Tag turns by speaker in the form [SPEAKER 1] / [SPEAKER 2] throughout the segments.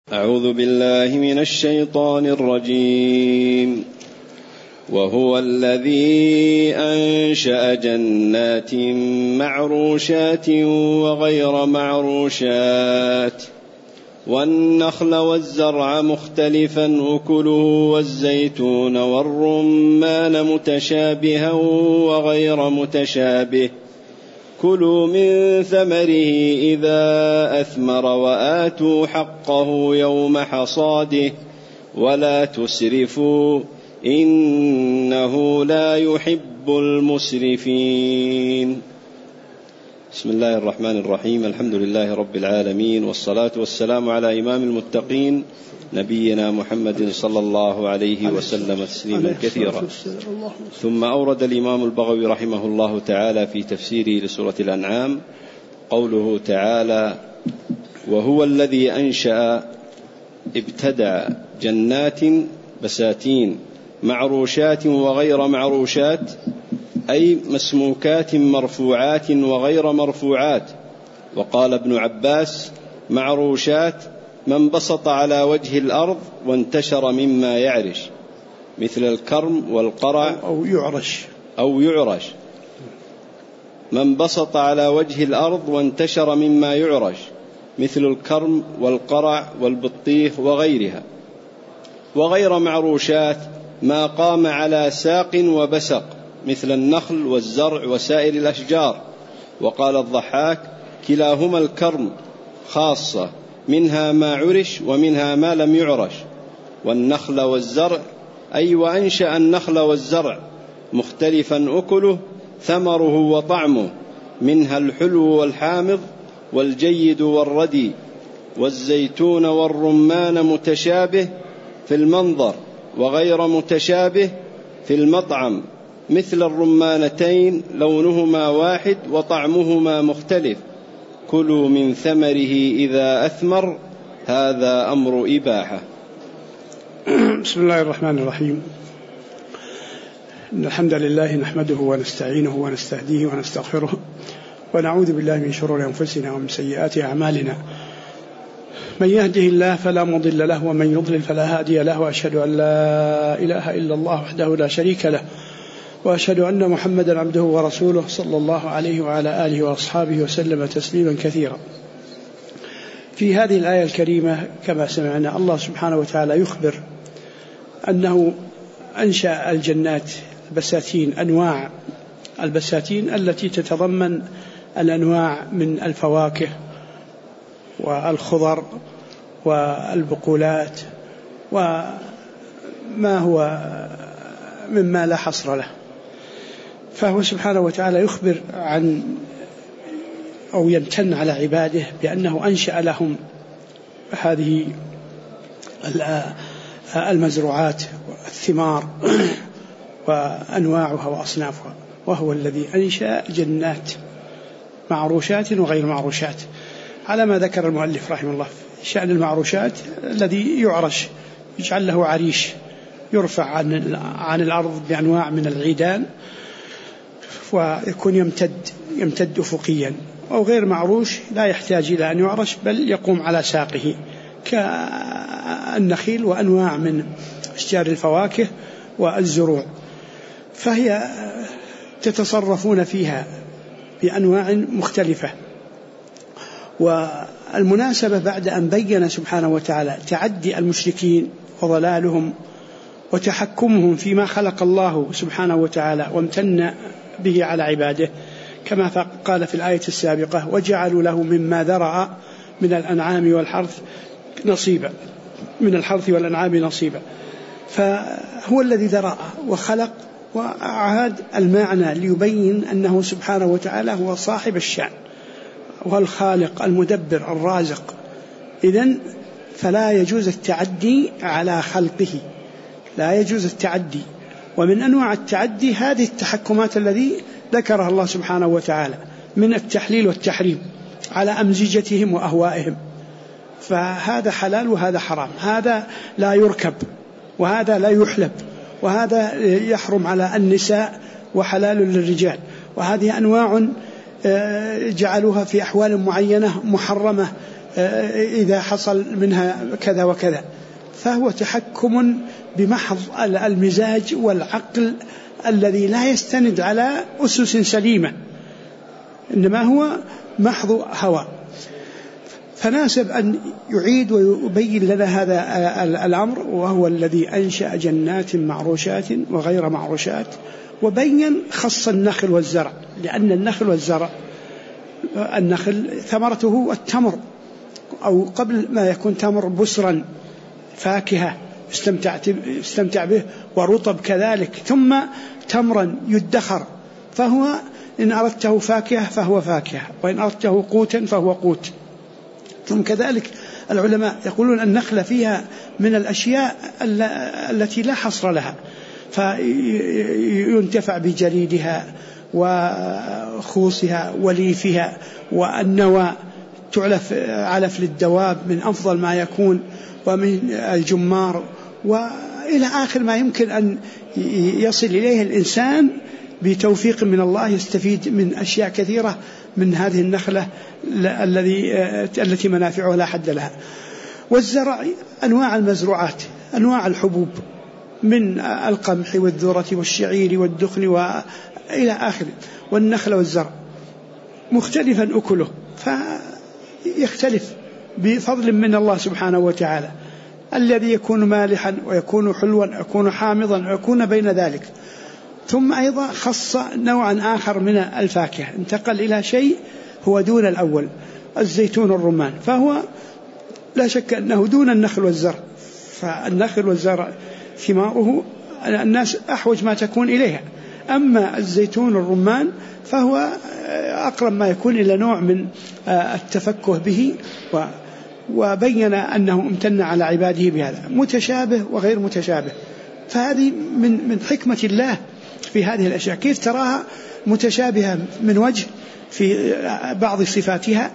[SPEAKER 1] أعوذ بالله من الشيطان الرجيم. وهو الذي أنشأ جنات معروشات وغير معروشات والنخل والزرع مختلفا أكله والزيتون والرمان متشابها وغير متشابه كلوا من ثمره إذا أثمر وآتوا حقه يوم حصاده ولا تسرفوا إنه لا يحب المسرفين. بسم الله الرحمن الرحيم. الحمد لله رب العالمين، والصلاة والسلام على إمام المتقين نبينا محمد صلى الله عليه وسلم تسليما كثيرا. ثم أورد الإمام البغوي رحمه الله تعالى في تفسيره لسورة الأنعام قوله تعالى: وهو الذي أنشأ ابتدع جنات بساتين معروشات وغير معروشات، أي مسموكات مرفوعات وغير مرفوعات. وقال ابن عباس: معروشات ما انبسط على وجه الأرض وانتشر مما يعرش، مثل الكرم والقرع أو يعرش. ما انبسط على وجه الأرض وانتشر مما يعرش، مثل الكرم والقرع والبطيخ وغيرها. وغير معروشات ما قام على ساق وبسق، مثل النخل والزرع وسائر الأشجار. وقال الضحاك: كلاهما الكرم خاصة، منها ما عرش ومنها ما لم يعرش. والنخل والزرع أي وأنشأ النخل والزرع مختلفا أكله ثمره وطعمه، منها الحلو والحامض والجيد والردي. والزيتون والرمان متشابه في المنظر وغير متشابه في المطعم، مثل الرمانتين لونهما واحد وطعمهما مختلف. كلوا من ثمره إذا أثمر، هذا أمر إباحة.
[SPEAKER 2] بسم الله الرحمن الرحيم. إن الحمد لله نحمده ونستعينه ونستهديه ونستغفره، ونعوذ بالله من شرور أنفسنا ومن سيئات أعمالنا. من يهده الله فلا مضل له ومن يضلل فلا هادي له، وأشهد أن لا إله إلا الله وحده لا شريك له، وأشهد أن محمدا عبده ورسوله صلى الله عليه وعلى آله وأصحابه وسلم تسليما كثيرا. في هذه الآية الكريمة كما سمعنا الله سبحانه وتعالى يخبر أنه أنشأ الجنات البساتين، أنواع البساتين التي تتضمن الأنواع من الفواكه والخضر والبقولات وما هو مما لا حصر له. فهو سبحانه وتعالى يخبر عن أو يمتن على عباده بأنه أنشأ لهم هذه المزروعات والثمار وأنواعها وأصنافها. وهو الذي أنشأ جنات معروشات وغير معروشات، على ما ذكر المؤلف رحمه الله. شأن المعروشات الذي يعرش، يجعل له عريش يرفع عن الأرض بأنواع من العيدان ويكون يمتد أفقيا. أو غير معروش لا يحتاج إلى أن يعرش، بل يقوم على ساقه، كالنخيل وأنواع من أشجار الفواكه والزروع. فهي تتصرفون فيها بأنواع مختلفة. والمناسبة بعد أن بين سبحانه وتعالى تعدي المشركين وضلالهم وتحكمهم فيما خلق الله سبحانه وتعالى وامتن به على عباده، كما قال في الآية السابقة: وجعلوا له مما ذرأ من الأنعام والحرث نصيبا، من الحرث والأنعام نصيبا. فهو الذي ذرأ وخلق، وأعاد المعنى ليبين أنه سبحانه وتعالى هو صاحب الشأن والخالق المدبر الرازق. إذن فلا يجوز التعدي على خلقه، لا يجوز التعدي. ومن أنواع التعدي هذه التحكمات الذي ذكرها الله سبحانه وتعالى من التحليل والتحريم على أمزجتهم وأهوائهم. فهذا حلال وهذا حرام، هذا لا يركب وهذا لا يحلب، وهذا يحرم على النساء وحلال للرجال. وهذه أنواع جعلوها في أحوال معينة محرمة إذا حصل منها كذا وكذا، فهو تحكم بمحض المزاج والعقل الذي لا يستند على أسس سليمة، إنما هو محض هوى. فناسب أن يعيد ويبين لنا هذا الأمر، وهو الذي أنشأ جنات معروشات وغير معروشات، وبين خص النخل والزرع، لأن النخل والزرع، النخل ثمرته التمر، أو قبل ما يكون تمر بسرا فاكهة استمتع به، ورطب كذلك، ثم تمرا يدخر، فهو إن أردته فاكهة فهو فاكهة، وإن أردته قوتا فهو قوت. ثم كذلك العلماء يقولون النخلة فيها من الأشياء التي لا حصر لها، فينتفع بجريدها وخوصها وليفها، والنوى تعلف علف للدواب من أفضل ما يكون، ومن الجمار، وإلى آخر ما يمكن أن يصل إليه الإنسان بتوفيق من الله، يستفيد من أشياء كثيرة من هذه النخلة التي منافعها لا حد لها. والزرع أنواع المزروعات، أنواع الحبوب، من القمح والذرة والشعير والدخن وإلى آخره. والنخل والزرع مختلفا أكله، فيختلف بفضل من الله سبحانه وتعالى، الذي يكون مالحا ويكون حلوا ويكون حامضا ويكون بين ذلك. ثم أيضا خص نوعا آخر من الفاكهة، انتقل إلى شيء هو دون الأول، الزيتون الرمان، فهو لا شك أنه دون النخل والزرع. فالنخل والزرع ثماره الناس أحوج ما تكون إليها، أما الزيتون الرمان فهو أقرب ما يكون إلى نوع من التفكه به، وبين أنه امتن على عباده بهذا، متشابه وغير متشابه. فهذه من حكمة الله في هذه الأشياء، كيف تراها متشابهة من وجه في بعض صفاتها،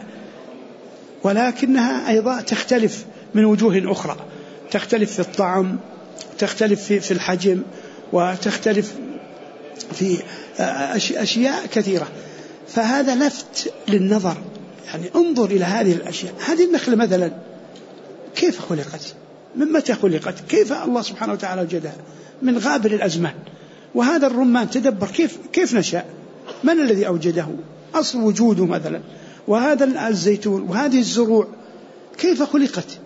[SPEAKER 2] ولكنها أيضا تختلف من وجوه أخرى، تختلف في الطعم، تختلف في الحجم، وتختلف في أشياء كثيرة. فهذا لفت للنظر، يعني انظر إلى هذه الأشياء. هذه النخلة مثلا كيف خلقت؟ من متى خلقت؟ كيف الله سبحانه وتعالى وجدها؟ من غابر الأزمان. وهذا الرمان تدبر كيف نشأ؟ من الذي أوجده؟ أصل وجوده مثلا. وهذا الزيتون وهذه الزروع كيف خلقت؟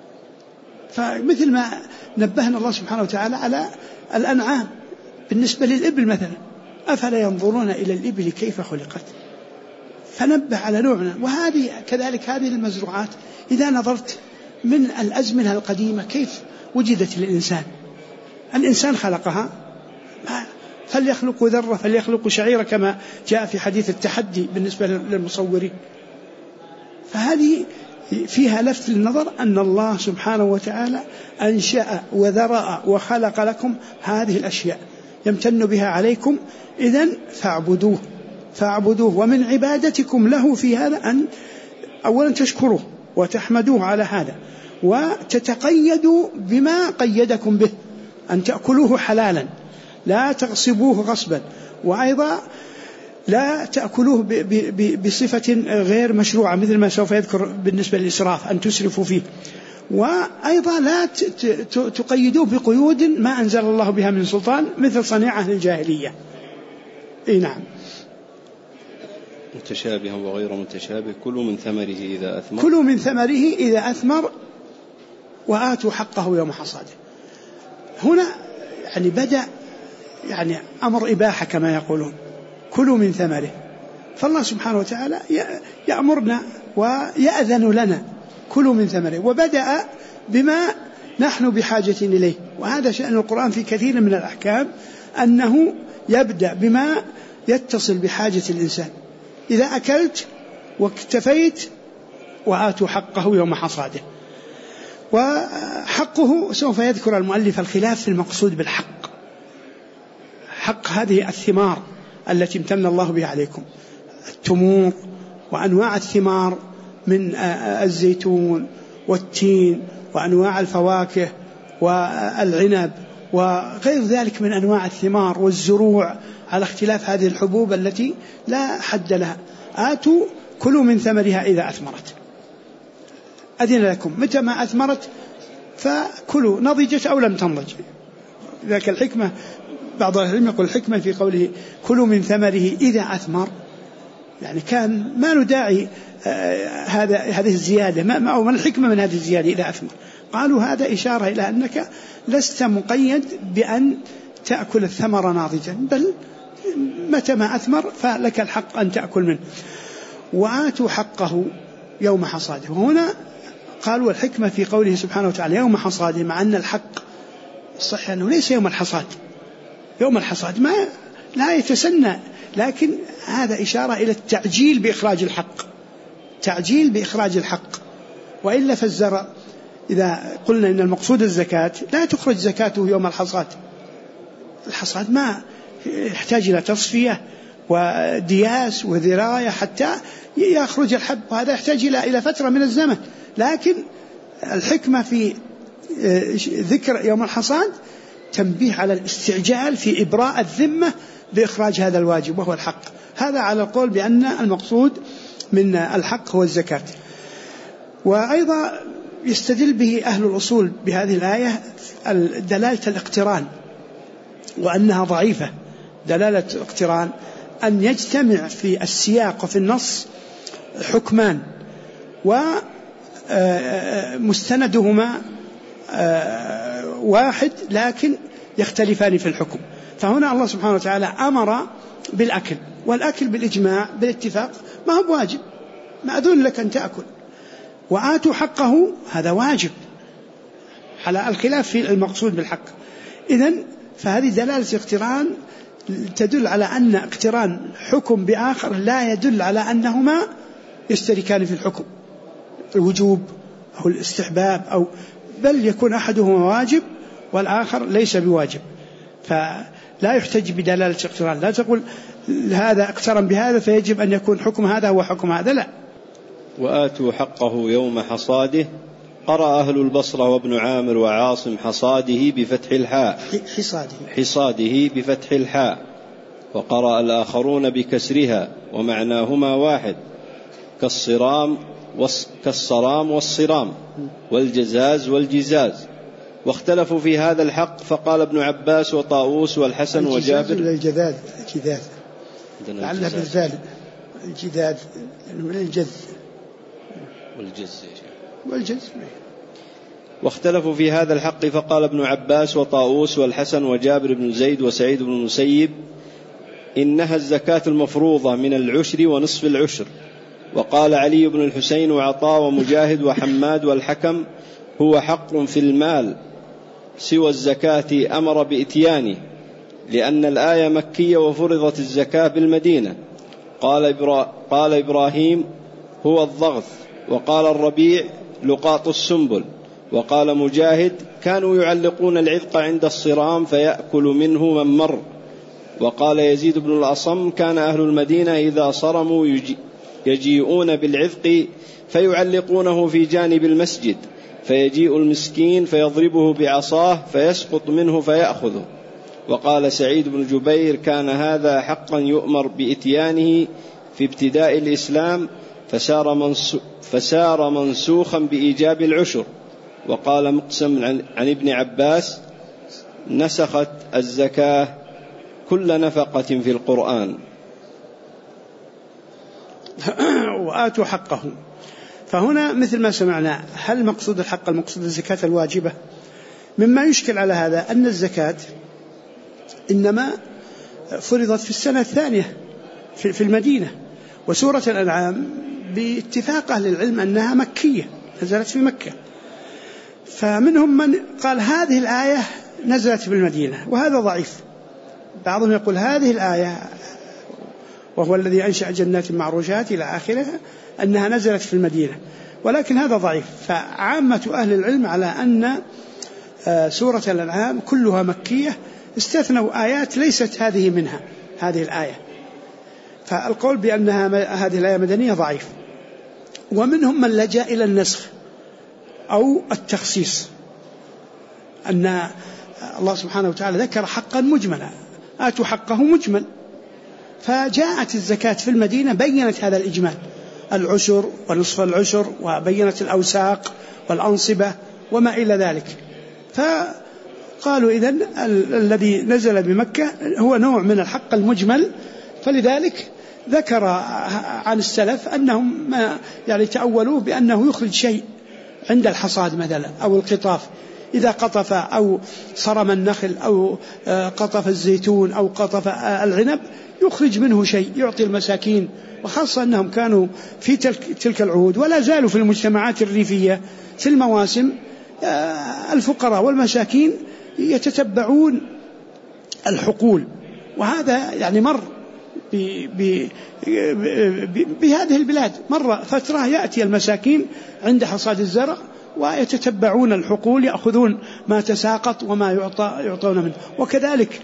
[SPEAKER 2] فمثل ما نبهنا الله سبحانه وتعالى على الأنعام بالنسبة للإبل مثلا، أفلا ينظرون إلى الإبل كيف خلقت؟ فنبه على نوعنا. وهذه كذلك هذه المزروعات إذا نظرت من الأزمنة القديمة كيف وجدت للإنسان، الإنسان خلقها، فليخلقوا ذرة فليخلقوا شعيرة، كما جاء في حديث التحدي بالنسبة للمصورين. فهذه فيها لفت للنظر أن الله سبحانه وتعالى أنشأ وذرأ وخلق لكم هذه الأشياء يمتن بها عليكم، إذن فاعبدوه. ومن عبادتكم له في هذا أن أولا تشكروه وتحمدوه على هذا، وتتقيدوا بما قيدكم به، أن تأكلوه حلالا لا تغصبوه غصبا، وأيضا لا تأكلوه بصفة غير مشروعة مثل ما سوف يذكر بالنسبة للإسراف أن تسرفوا فيه. وأيضا لا تقيدوه بقيود ما أنزل الله بها من سلطان مثل صنيعة الجاهلية. نعم.
[SPEAKER 1] متشابها وغير متشابه. كلوا من ثمره إذا أثمر وآتوا حقه يوم حصاده. هنا يعني بدأ يعني أمر إباحة كما يقولون، كلوا من ثمره. فالله سبحانه وتعالى يأمرنا ويأذن لنا كلوا من ثمره، وبدأ بما نحن بحاجة إليه. وهذا شأن القرآن في كثير من الأحكام، أنه يبدأ بما يتصل بحاجة الإنسان. إذا أكلت واكتفيت وآتوا حقه يوم حصاده. وحقه سوف يذكر المؤلف الخلاف في المقصود بالحق، حق هذه الثمار التي امتن الله بها عليكم، التمور وأنواع الثمار من الزيتون والتين وأنواع الفواكه والعنب وغير ذلك من أنواع الثمار والزروع على اختلاف هذه الحبوب التي لا حد لها. كلوا من ثمرها إذا أثمرت. أذن لكم متى ما أثمرت فكلوا، نضجت أو لم تنضج. ذاك الحكمة، بعض العلم يقول الحكمة في قوله كلوا من ثمره إذا أثمر، يعني كان ما نداعي هذه الزيادة، أو من الحكمة من هذه الزيادة إذا أثمر؟ قالوا هذا إشارة إلى أنك لست مقيد بأن تأكل الثمر ناضجا، بل متى ما أثمر فلك الحق أن تأكل منه. وآتوا حقه يوم حصاده. وهنا قالوا الحكمة في قوله سبحانه وتعالى يوم حصاده، مع أن الحق الصحيح أنه ليس يوم الحصاد، يوم الحصاد ما لا يتسنى، لكن هذا إشارة إلى التعجيل بإخراج الحق، تعجيل بإخراج الحق. وإلا فالزرع إذا قلنا إن المقصود الزكاة لا تخرج زكاته يوم الحصاد، الحصاد ما يحتاج إلى تصفية ودياس وذراية حتى يخرج الحب، وهذا يحتاج إلى فترة من الزمن. لكن الحكمة في ذكر يوم الحصاد تنبيه على الاستعجال في إبراء الذمة بإخراج هذا الواجب وهو الحق. هذا على القول بأن المقصود من الحق هو الزكاة. وأيضا يستدل به أهل الأصول بهذه الآية دلالة الاقتران، وأنها ضعيفة. دلالة الاقتران أن يجتمع في السياق وفي النص حكمان ومستندهما واحد لكن يختلفان في الحكم. فهنا الله سبحانه وتعالى أمر بالأكل، والأكل بالإجماع بالاتفاق ما هو واجب، مأذون لك أن تأكل. وآتوا حقه هذا واجب على الخلاف في المقصود بالحق. إذن فهذه دلالة اقتران تدل على أن اقتران حكم بآخر لا يدل على أنهما يشتركان في الحكم، الوجوب أو الاستحباب، أو بل يكون أحدهما واجب والآخر ليس بواجب. فلا يحتج بدلالة اقتران، لا تقول هذا اقترن بهذا فيجب أن يكون حكم هذا هو حكم هذا، لا.
[SPEAKER 3] وآتوا حقه يوم حصاده. قرأ أهل البصرة وابن عامر وعاصم حصاده بفتح الحاء، حصاده بفتح الحاء، وقرأ الآخرون بكسرها، ومعناهما واحد، كالصرام والصرام والجزاز والجزاز. واختلفوا في هذا الحق، فقال ابن عباس وطاووس والحسن وجابر
[SPEAKER 1] الجذاذ لعلها بالذال الجذاذ من الجذ والجز.
[SPEAKER 3] واختلفوا في هذا الحق، فقال ابن عباس وطاووس والحسن وجابر بن زيد وسعيد بن المسيب إنها الزكاة المفروضة من العشر ونصف العشر. وقال علي بن الحسين وعطاء ومجاهد وحماد والحكم هو حق في المال سوى الزكاة أمر بإتيانه، لأن الآية مكية وفرضت الزكاة بالمدينة. قال إبراهيم هو الضغث، وقال الربيع لقاط السنبل، وقال مجاهد كانوا يعلقون العذق عند الصرام فيأكل منه من مر. وقال يزيد بن الأصم كان أهل المدينة إذا صرموا يجيئون بالعذق فيعلقونه في جانب المسجد، فيجيء المسكين فيضربه بعصاه فيسقط منه فيأخذه. وقال سعيد بن جبير كان هذا حقا يؤمر بإتيانه في ابتداء الإسلام فسار منسوخا بإيجاب العشر. وقال مقسم عن ابن عباس نسخت الزكاة كل نفقة في القرآن.
[SPEAKER 1] وآتوا حقه. فهنا مثل ما سمعنا، هل مقصود الحق المقصود الزكاة الواجبة؟ مما يشكل على هذا أن الزكاة إنما فرضت في السنة الثانية في المدينة، وسورة الأنعام باتفاق أهل العلم أنها مكية نزلت في مكة. فمنهم من قال هذه الآية نزلت في المدينة، وهذا ضعيف. بعضهم يقول هذه الآية وهو الذي أنشأ جنات معروشات إلى آخره أنها نزلت في المدينة، ولكن هذا ضعيف. فعامة أهل العلم على أن سورة الأنعام كلها مكية، استثنوا آيات ليست هذه منها هذه الآية. فالقول بأنها هذه الآية مدنية ضعيف. ومنهم من لجأ إلى النسخ أو التخصيص، أن الله سبحانه وتعالى ذكر حقا مجملا، آتوا حقه مجمل، فجاءت الزكاة في المدينة بيّنت هذا الإجمال، العشر ونصف العشر، وبينت الأوساق والأنصبة وما إلى ذلك. فقالوا إذن الذي نزل بمكة هو نوع من الحق المجمل، فلذلك ذكر عن السلف أنهم يعني تأولوه بأنه يخرج شيء عند الحصاد مثلا أو القطاف، إذا قطف أو صرم النخل أو قطف الزيتون أو قطف العنب يخرج منه شيء يعطي المساكين، وخاصة أنهم كانوا في تلك العهود ولا زالوا في المجتمعات الريفية في المواسم الفقراء والمساكين يتتبعون الحقول، وهذا يعني مر بهذه البلاد، مر فترة يأتي المساكين عند حصاد الزرع ويتتبعون الحقول يأخذون ما تساقط وما يعطون منه، وكذلك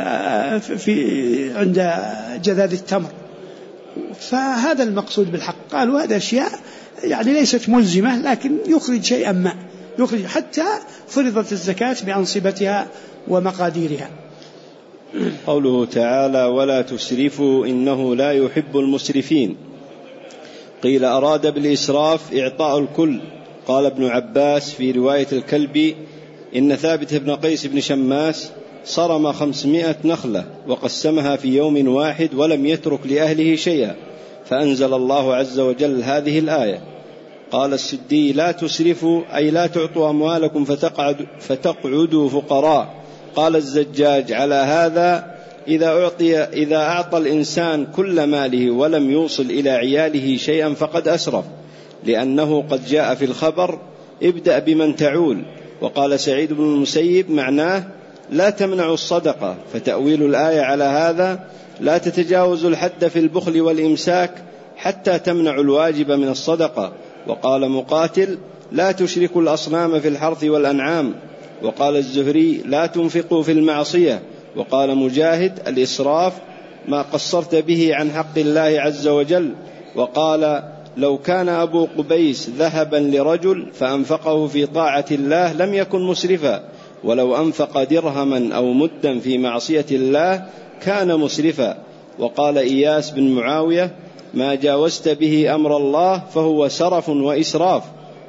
[SPEAKER 1] عند جذاذ التمر. فهذا المقصود بالحق. قالوا هذه أشياء يعني ليست ملزمة، لكن يخرج شيئا ما، يخرج حتى فرضت الزكاة بأنصبتها ومقاديرها.
[SPEAKER 3] قوله تعالى ولا تسرفوا إنه لا يحب المسرفين، قيل أراد بالإسراف إعطاء الكل. قال ابن عباس في رواية الكلبي إن ثابت بن قيس بن شماس صرم 500 نخلة وقسمها في يوم واحد ولم يترك لأهله شيئا، فأنزل الله عز وجل هذه الآية. قال السدي لا تسرفوا أي لا تعطوا أموالكم فتقعدوا فقراء. قال الزجاج على هذا إذا أعطى الإنسان كل ماله ولم يوصل إلى عياله شيئا فقد أسرف، لأنه قد جاء في الخبر ابدأ بمن تعول. وقال سعيد بن المسيب معناه لا تمنعوا الصدقة، فتأويل الآية على هذا لا تتجاوزوا الحد في البخل والإمساك حتى تمنعوا الواجب من الصدقة. وقال مقاتل لا تشركوا الأصنام في الحرث والأنعام. وقال الزهري لا تنفقوا في المعصية. وقال مجاهد الإسراف ما قصرت به عن حق الله عز وجل. وقال لو كان أبو قبيس ذهبا لرجل فأنفقه في طاعة الله لم يكن مسرفا، ولو أنفق درهما أو مدا في معصية الله كان مسرفا. وقال إياس بن معاوية ما جاوزت به أمر الله فهو سرف وإسراف.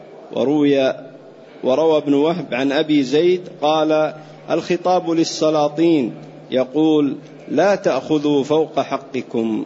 [SPEAKER 3] وروى ابن وهب عن أبي زيد قال الخطاب للسلاطين يقول لا تأخذوا فوق حقكم.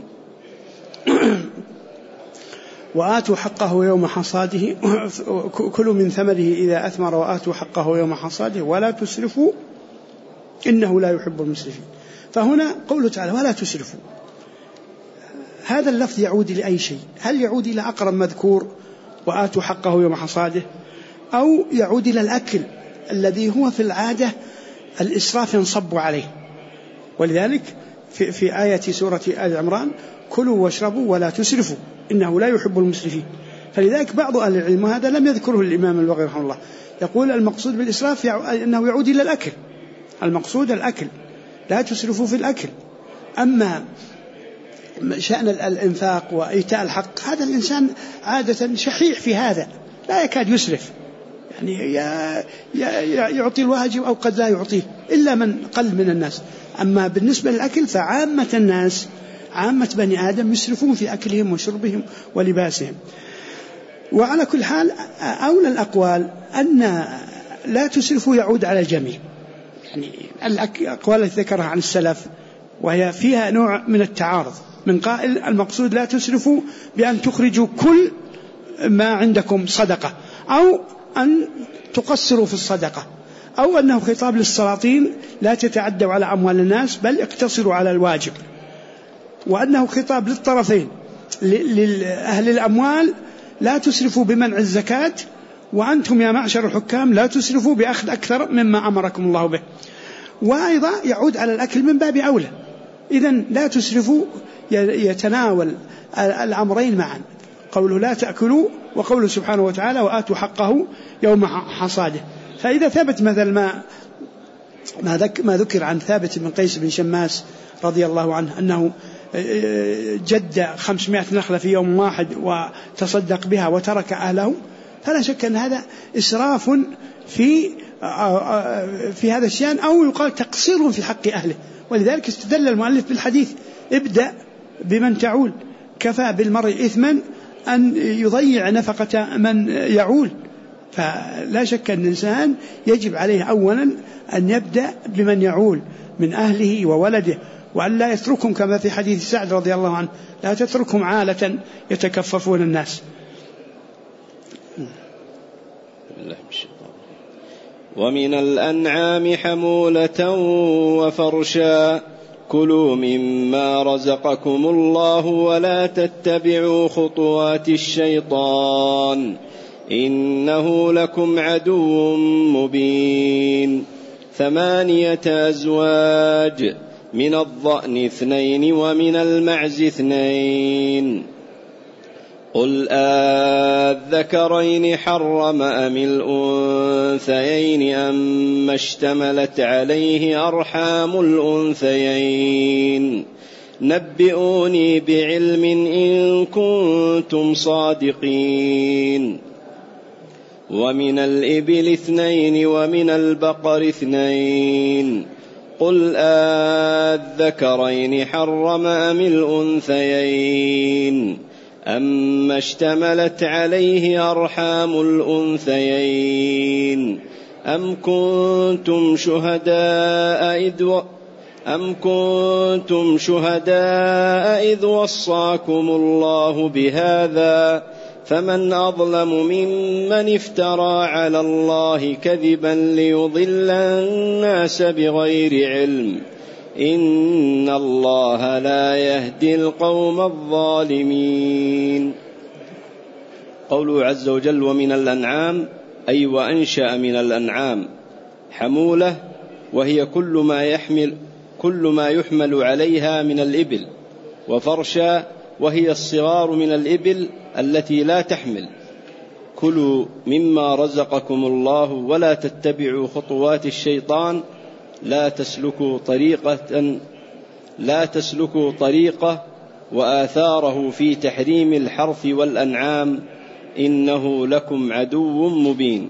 [SPEAKER 1] وآتوا حقه يوم حصاده كلوا من ثمره إذا أثمر وآتوا حقه يوم حصاده ولا تسرفوا إنه لا يحب المسرفين. فهنا قوله تعالى ولا تسرفوا، هذا اللفظ يعود لأي شيء؟ هل يعود إلى أقرب مذكور وآتوا حقه يوم حصاده، أو يعود إلى الأكل الذي هو في العادة الإسراف ينصب عليه؟ ولذلك في آية سورة آل عمران كلوا واشربوا ولا تسرفوا إنه لا يحب المسرفين. فلذلك بعض أهل العلم، وهذا لم يذكره الإمام البغوي رحمه الله، يقول المقصود بالإسراف أنه يعود إلى الأكل، المقصود الأكل، لا تسرفوا في الأكل. أما شأن الإنفاق وإيتاء الحق هذا الإنسان عادة شحيح في هذا، لا يكاد يسرف، يعني يعطي الواجب أو قد لا يعطيه إلا من قل من الناس. أما بالنسبة للأكل فعامة الناس، عامة بني آدم يسرفون في أكلهم وشربهم ولباسهم. وعلى كل حال أولى الأقوال أن لا تسرفوا يعود على الجميع، يعني الأقوال التي ذكرها عن السلف وهي فيها نوع من التعارض، من قائل المقصود لا تسرفوا بأن تخرجوا كل ما عندكم صدقة، أو أن تقصروا في الصدقة، أو أنه خطاب للسلاطين لا تتعدوا على أموال الناس بل اقتصروا على الواجب، وأنه خطاب للطرفين، لأهل الأموال لا تسرفوا بمنع الزكاة، وأنتم يا معشر الحكام لا تسرفوا بأخذ أكثر مما أمركم الله به. وأيضا يعود على الأكل من باب أولى. إذن لا تسرفوا يتناول الأمرين معا، قوله لا تأكلوا وقوله سبحانه وتعالى وآتوا حقه يوم حصاده. فإذا ثبت مثل ما ذكر عن ثابت بن قيس بن شماس رضي الله عنه أنه جد 500 نخلة في يوم واحد وتصدق بها وترك أهله، فلا شك أن هذا إسراف في هذا الشأن، أو يقال تقصير في حق أهله. ولذلك استدل المؤلف بالحديث ابدأ بمن تعول، كفى بالمرء إثما أن يضيع نفقة من يعول. فلا شك أن الإنسان يجب عليه أولا أن يبدأ بمن يعول من أهله وولده، وأن لا يتركهم كما في حديث سعد رضي الله عنه، لا تتركهم عالة يتكففون الناس.
[SPEAKER 3] ومن الأنعام حمولة وفرشا كلوا مما رزقكم الله ولا تتبعوا خطوات الشيطان إنه لكم عدو مبين. 8 أزواج من الضأن 2 ومن المعز 2 قل أذكرين حرم أم الأنثيين أما اشتملت عليه أرحام الأنثيين نبئوني بعلم إن كنتم صادقين. ومن الإبل 2 ومن البقر 2 قل أذكرين حرم أم الأنثيين أما اشتملت عليه أرحام الأنثيين أم كنتم شهداء إذ وصاكم الله بهذا فمن أظلم ممن افترى على الله كذبا ليضل الناس بغير علم إن الله لا يهدي القوم الظالمين. قوله عز وجل ومن الأنعام أي وأنشأ من الأنعام حمولة، وهي كل ما يحمل عليها من الإبل، وفرشا وهي الصغار من الإبل التي لا تحمل. كلوا مما رزقكم الله ولا تتبعوا خطوات الشيطان لا تسلكوا طريقة وآثاره في تحريم الحرث والأنعام إنه لكم عدو مبين.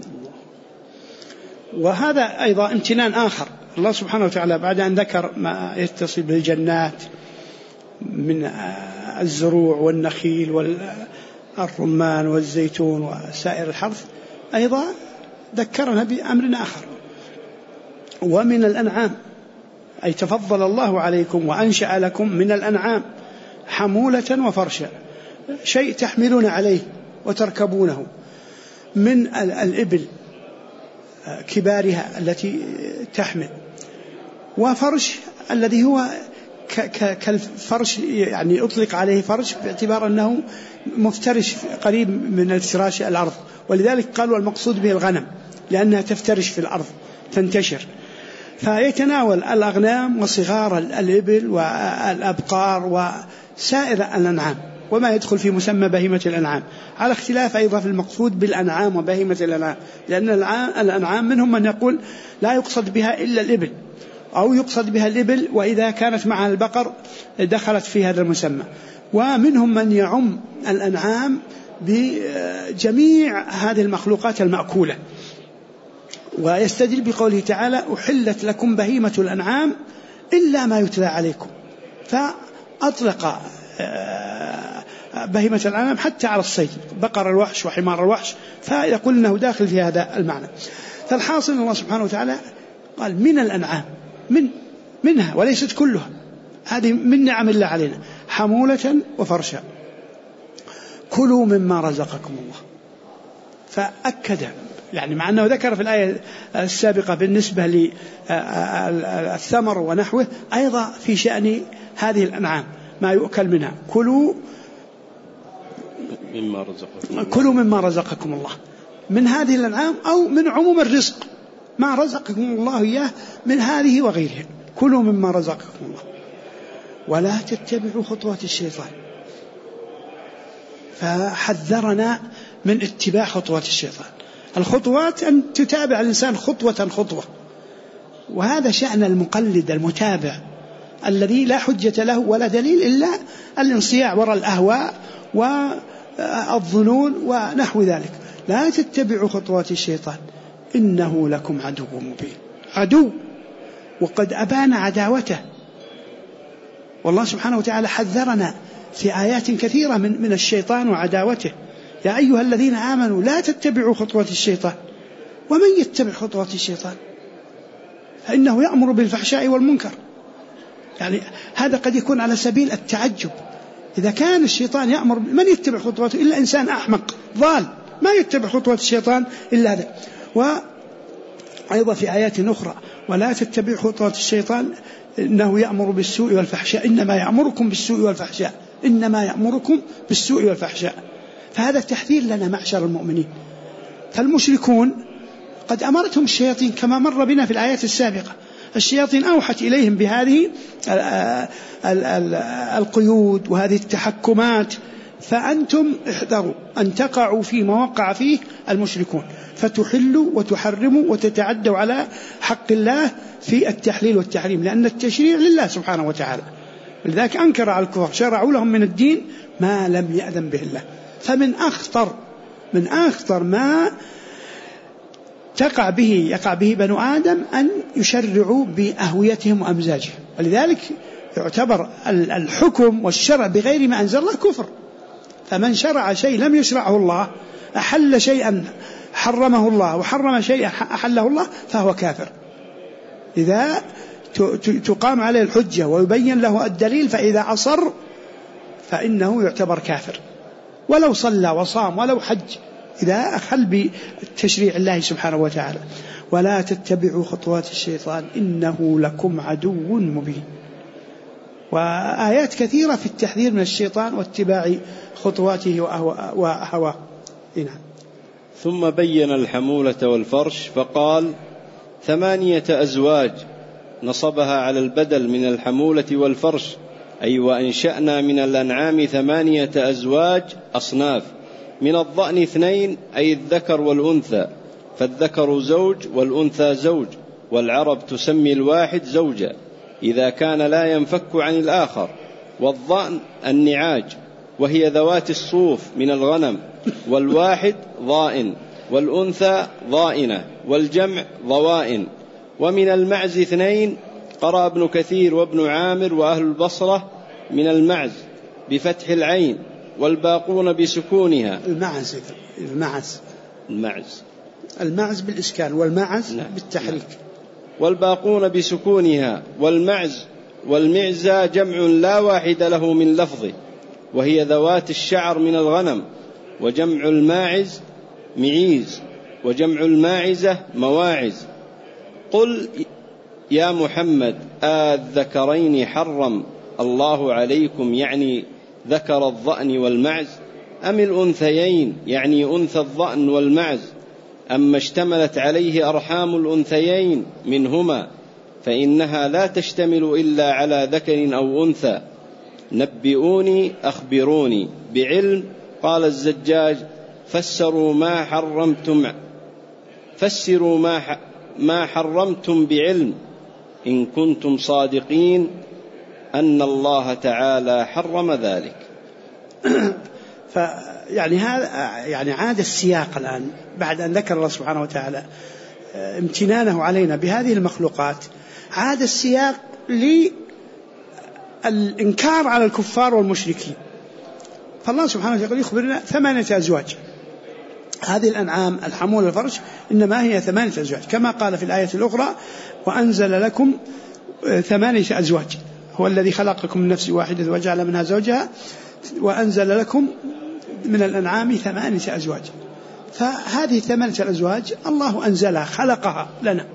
[SPEAKER 1] وهذا أيضا امتنان آخر. الله سبحانه وتعالى بعد أن ذكر ما يتصل بالجنات من الزروع والنخيل والرمان والزيتون وسائر الحرث، أيضا ذكرنا بأمر آخر ومن الأنعام، أي تفضل الله عليكم وأنشأ لكم من الأنعام حمولة وفرشا، شيء تحملون عليه وتركبونه، من الإبل كبارها التي تحمل، وفرش الذي هو كالفرش، يعني أطلق عليه فرش باعتبار أنه مفترش قريب من افتراش الأرض، ولذلك قالوا المقصود به الغنم لأنها تفترش في الأرض تنتشر، فيتناول الأغنام وصغار الإبل والأبقار وسائر الأنعام وما يدخل في مسمى بهيمة الأنعام، على اختلاف أيضا في المقصود بالأنعام وبهيمة الأنعام، لأن الأنعام منهم من يقول لا يقصد بها إلا الإبل، أو يقصد بها الإبل وإذا كانت معها البقر دخلت في هذا المسمى، ومنهم من يعم الأنعام بجميع هذه المخلوقات المأكولة، ويستدل بقوله تعالى أحلت لكم بهيمة الأنعام إلا ما يتلى عليكم، فأطلق بهيمة الأنعام حتى على الصيد، بقر الوحش وحمار الوحش، فيقول أنه داخل في هذا المعنى. فالحاصل الله سبحانه وتعالى قال من الأنعام، منها وليست كلها، هذه من نعم الله علينا، حمولة وفرشا كلوا مما رزقكم الله. فأكد يعني مع أنه ذكر في الآية السابقة بالنسبة للثمر ونحوه، أيضا في شأن هذه الأنعام ما يؤكل منها كلوا مما رزقكم الله، من هذه الأنعام أو من عموم الرزق ما رزقكم الله إياه من هذه وغيرها، كلوا مما رزقكم الله ولا تتبعوا خطوات الشيطان. فحذرنا من اتباع خطوات الشيطان. الخطوات أن تتابع الإنسان خطوة، وهذا شأن المقلد المتابع الذي لا حجة له ولا دليل إلا الانصياع وراء الأهواء والظنون ونحو ذلك. لا تتبعوا خطوات الشيطان إنه لكم عدو مبين، عدو وقد أبان عداوته، والله سبحانه وتعالى حذرنا في آيات كثيرة من الشيطان وعداوته. يا أيها الذين آمنوا لا تتبعوا خطوات الشيطان ومن يتبع خطوات الشيطان فإنه يأمر بالفحشاء والمنكر. يعني هذا قد يكون على سبيل التعجب، إذا كان الشيطان يأمر، من يتبع خطواته إلا إنسان أحمق ضال ما يتبع خطوات الشيطان إلا هذا. وأيضا في آيات أخرى ولا تتبع خطوات الشيطان إنه يأمر بالسوء والفحشاء إنما يأمركم بالسوء والفحشاء إنما يأمركم بالسوء والفحشاء. فهذا التحذير لنا معشر المؤمنين. فالمشركون قد أمرتهم الشياطين كما مر بنا في الآيات السابقة، الشياطين أوحت إليهم بهذه القيود وهذه التحكمات، فأنتم احذروا أن تقعوا فيما وقع فيه المشركون فتحلوا وتحرموا وتتعدوا على حق الله في التحليل والتحريم، لأن التشريع لله سبحانه وتعالى. لذلك أنكر على الكفر، شرعوا لهم من الدين ما لم يأذن به الله. فمن أخطر ما يقع به بنو آدم أن يشرعوا بأهويتهم وأمزاجهم، ولذلك يعتبر الحكم والشرع بغير ما أنزل الله كفر. فمن شرع شيء لم يشرعه الله، أحل شيئا حرمه الله وحرم شيئا أحله الله، فهو كافر. إذا تقام عليه الحجة ويبين له الدليل فإذا أصر فإنه يعتبر كافر، ولو صلى وصام ولو حج، إذا أخل بتشريع الله سبحانه وتعالى. ولا تتبعوا خطوات الشيطان إنه لكم عدو مبين. وآيات كثيرة في التحذير من الشيطان واتباع خطواته وهواه. نعم.
[SPEAKER 3] ثم بين الحمولة والفرش فقال 8 أزواج نصبها على البدل من الحمولة والفرش، أي وأنشأنا من الأنعام 8 أزواج أصناف، من الضأن 2 أي الذكر والأنثى، فالذكر زوج والأنثى زوج، والعرب تسمي الواحد زوجا إذا كان لا ينفك عن الآخر. والضأن النعاج وهي ذوات الصوف من الغنم، والواحد ضائن، والأنثى ضائنة، والجمع ضوائن. ومن المعز 2 قرأ ابن كثير وابن عامر وأهل البصرة من المعز بفتح العين، والباقون بسكونها.
[SPEAKER 1] المعز بالإسكان والمعز بالتحريك.
[SPEAKER 3] والباقون بسكونها. والمعز والمعزى جمع لا واحد له من لفظه، وهي ذوات الشعر من الغنم. وجمع الماعز معيز، وجمع الماعزة مواعز. قل يا محمد الذكرين حرم الله عليكم، يعني ذكر الضأن والمعز، أم الأنثيين يعني أنثى الضأن والمعز، أما اشتملت عليه أرحام الأنثيين منهما، فإنها لا تشتمل إلا على ذكر أو أنثى. نبئوني أخبروني بعلم. قال الزجاج فسروا ما حرمتم بعلم إن كنتم صادقين أن الله تعالى حرم ذلك.
[SPEAKER 1] فيعني هذا يعني عاد السياق الآن بعد أن ذكر الله سبحانه وتعالى امتنانه علينا بهذه المخلوقات، عاد السياق للإنكار على الكفار والمشركين. فالله سبحانه وتعالى يخبرنا 8 أزواج. هذه الأنعام الحمول والفرش إنما هي 8 أزواج، كما قال في الآية الأخرى وأنزل لكم 8 أزواج، هو الذي خلقكم من نفس واحدة وجعل منها زوجها وأنزل لكم من الأنعام 8 أزواج. فهذه 8 أزواج الله أنزلها خلقها لنا.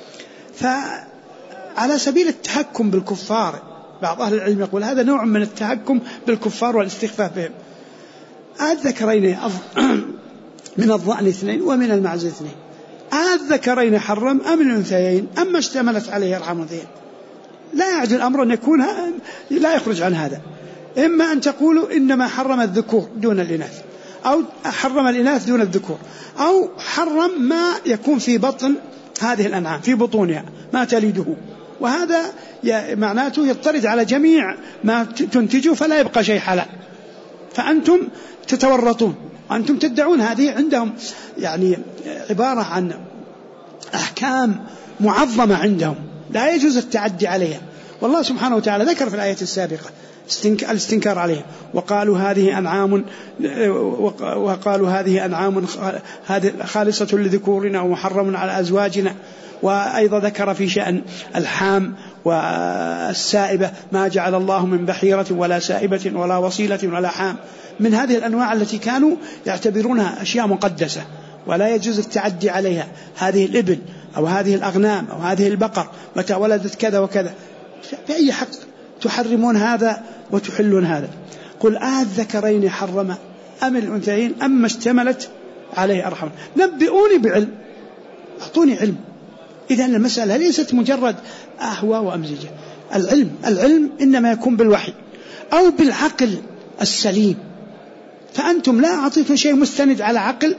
[SPEAKER 1] فعلى سبيل التحكم بالكفار، بعض أهل العلم يقول هذا نوع من التحكم بالكفار والاستخفاف بهم. الذكرين من الضأن 2 ومن المعز 2، الذكرين حرم أم الأنثيين أما اشتملت عليه أرحام الأنثيين. لا يعجل الأمر أن يكون لا يخرج عن هذا، إما أن تقولوا إنما حرم الذكور دون الإناث، أو حرم الإناث دون الذكور، أو حرم ما يكون في بطن هذه الأنعام في بطونها ما تلده، وهذا معناته يضطرد على جميع ما تنتجه فلا يبقى شيء حلال. فأنتم تتورطون وأنتم تدعون هذه عندهم يعني عبارة عن أحكام معظمة عندهم لا يجوز التعدي عليها، والله سبحانه وتعالى ذكر في الآية السابقة الاستنكار عليها، وقالوا هذه أنعام هذه خالصة لذكورنا ومحرم على أزواجنا. وأيضا ذكر في شأن الحام والسائبة ما جعل الله من بحيرة ولا سائبة ولا وصيلة ولا حام، من هذه الأنواع التي كانوا يعتبرونها أشياء مقدسة ولا يجوز التعدي عليها، هذه الإبل أو هذه الأغنام أو هذه البقر متى ولدت كذا وكذا، بأي حق تحرمون هذا وتحلون هذا؟ قل الذكرين حرم أم الأنثيين أم اشتملت عليه أرحم؟ نبئوني بعلم، أعطوني علم. إذن المسألة ليست مجرد أهوى وأمزجة. العلم إنما يكون بالوحي أو بالعقل السليم، فأنتم لا أعطيتم شيء مستند على عقل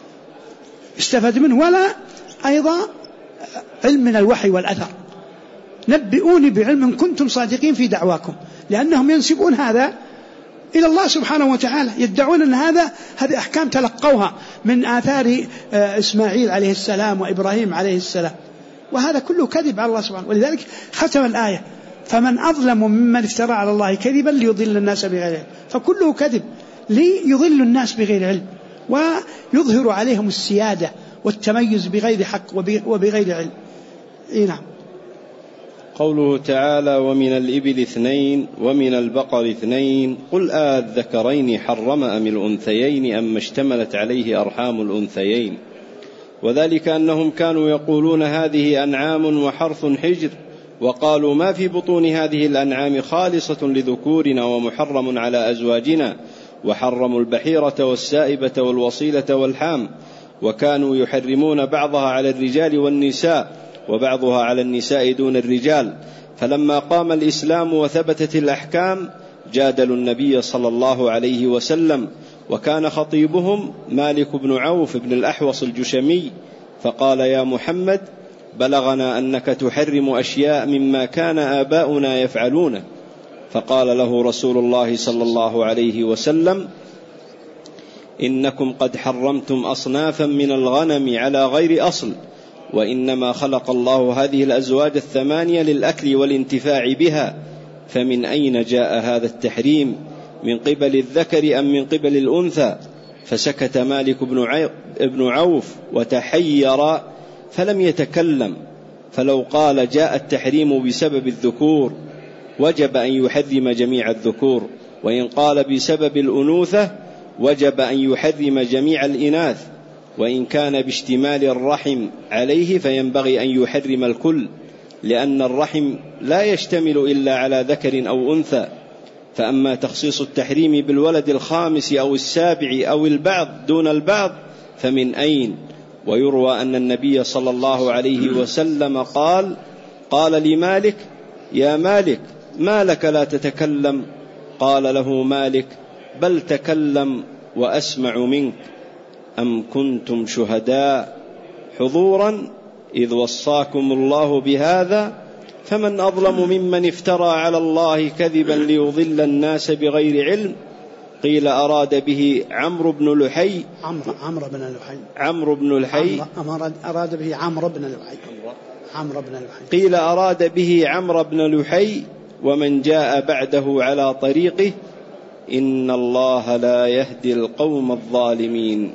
[SPEAKER 1] استفاد منه ولا أيضا علم من الوحي والأثر. نبئوني بعلم إن كنتم صادقين في دعواكم، لأنهم ينسبون هذا إلى الله سبحانه وتعالى، يدعون أن هذه أحكام تلقوها من آثار إسماعيل عليه السلام وإبراهيم عليه السلام، وهذا كله كذب على الله سبحانه. ولذلك ختم الآية فمن أظلم ممن افترى على الله كذبا ليضل الناس بغير علم، فكله كذب ليضل الناس بغير علم ويظهر عليهم السيادة والتميز بغير حق وبغير علم. نعم.
[SPEAKER 3] قوله تعالى ومن الإبل 2 ومن البقر 2 قل الذكرين حرم أم الأنثيين أم اشتملت عليه أرحام الأنثيين. وذلك أنهم كانوا يقولون هذه أنعام وحرث حجر، وقالوا ما في بطون هذه الأنعام خالصة لذكورنا ومحرم على أزواجنا، وحرموا البحيرة والسائبة والوصيلة والحام، وكانوا يحرمون بعضها على الرجال والنساء وبعضها على النساء دون الرجال. فلما قام الإسلام وثبتت الأحكام جادلوا النبي صلى الله عليه وسلم، وكان خطيبهم مالك بن عوف بن الأحوص الجشمي، فقال يا محمد بلغنا أنك تحرم أشياء مما كان آباؤنا يفعلونه. فقال له رسول الله صلى الله عليه وسلم إنكم قد حرمتم أصنافا من الغنم على غير أصل، وإنما خلق الله هذه الأزواج 8 للأكل والانتفاع بها، فمن أين جاء هذا التحريم؟ من قبل الذكر أم من قبل الأنثى؟ فسكت مالك بن عوف وتحير فلم يتكلم. فلو قال جاء التحريم بسبب الذكور وجب أن يحرم جميع الذكور، وإن قال بسبب الأنوثة وجب أن يحرم جميع الإناث، وإن كان باشتمال الرحم عليه فينبغي أن يحرم الكل، لأن الرحم لا يشتمل إلا على ذكر أو أنثى. فأما تخصيص التحريم بالولد الخامس أو السابع أو البعض دون البعض فمن أين؟ ويروى أن النبي صلى الله عليه وسلم قال لمالك يا مالك ما لك لا تتكلم؟ قال له مالك بل تكلم وأسمع منك. أم كنتم شهداء حضورا إذ وصاكم الله بهذا؟ فمن أظلم ممن افترى على الله كذبا ليضل الناس بغير علم. قيل أراد به عمرو بن لحي
[SPEAKER 1] أراد به عمرو بن لحي.
[SPEAKER 3] قيل أراد به عمرو بن لحي ومن جاء بعده على طريقه، إن الله لا يهدي القوم الظالمين.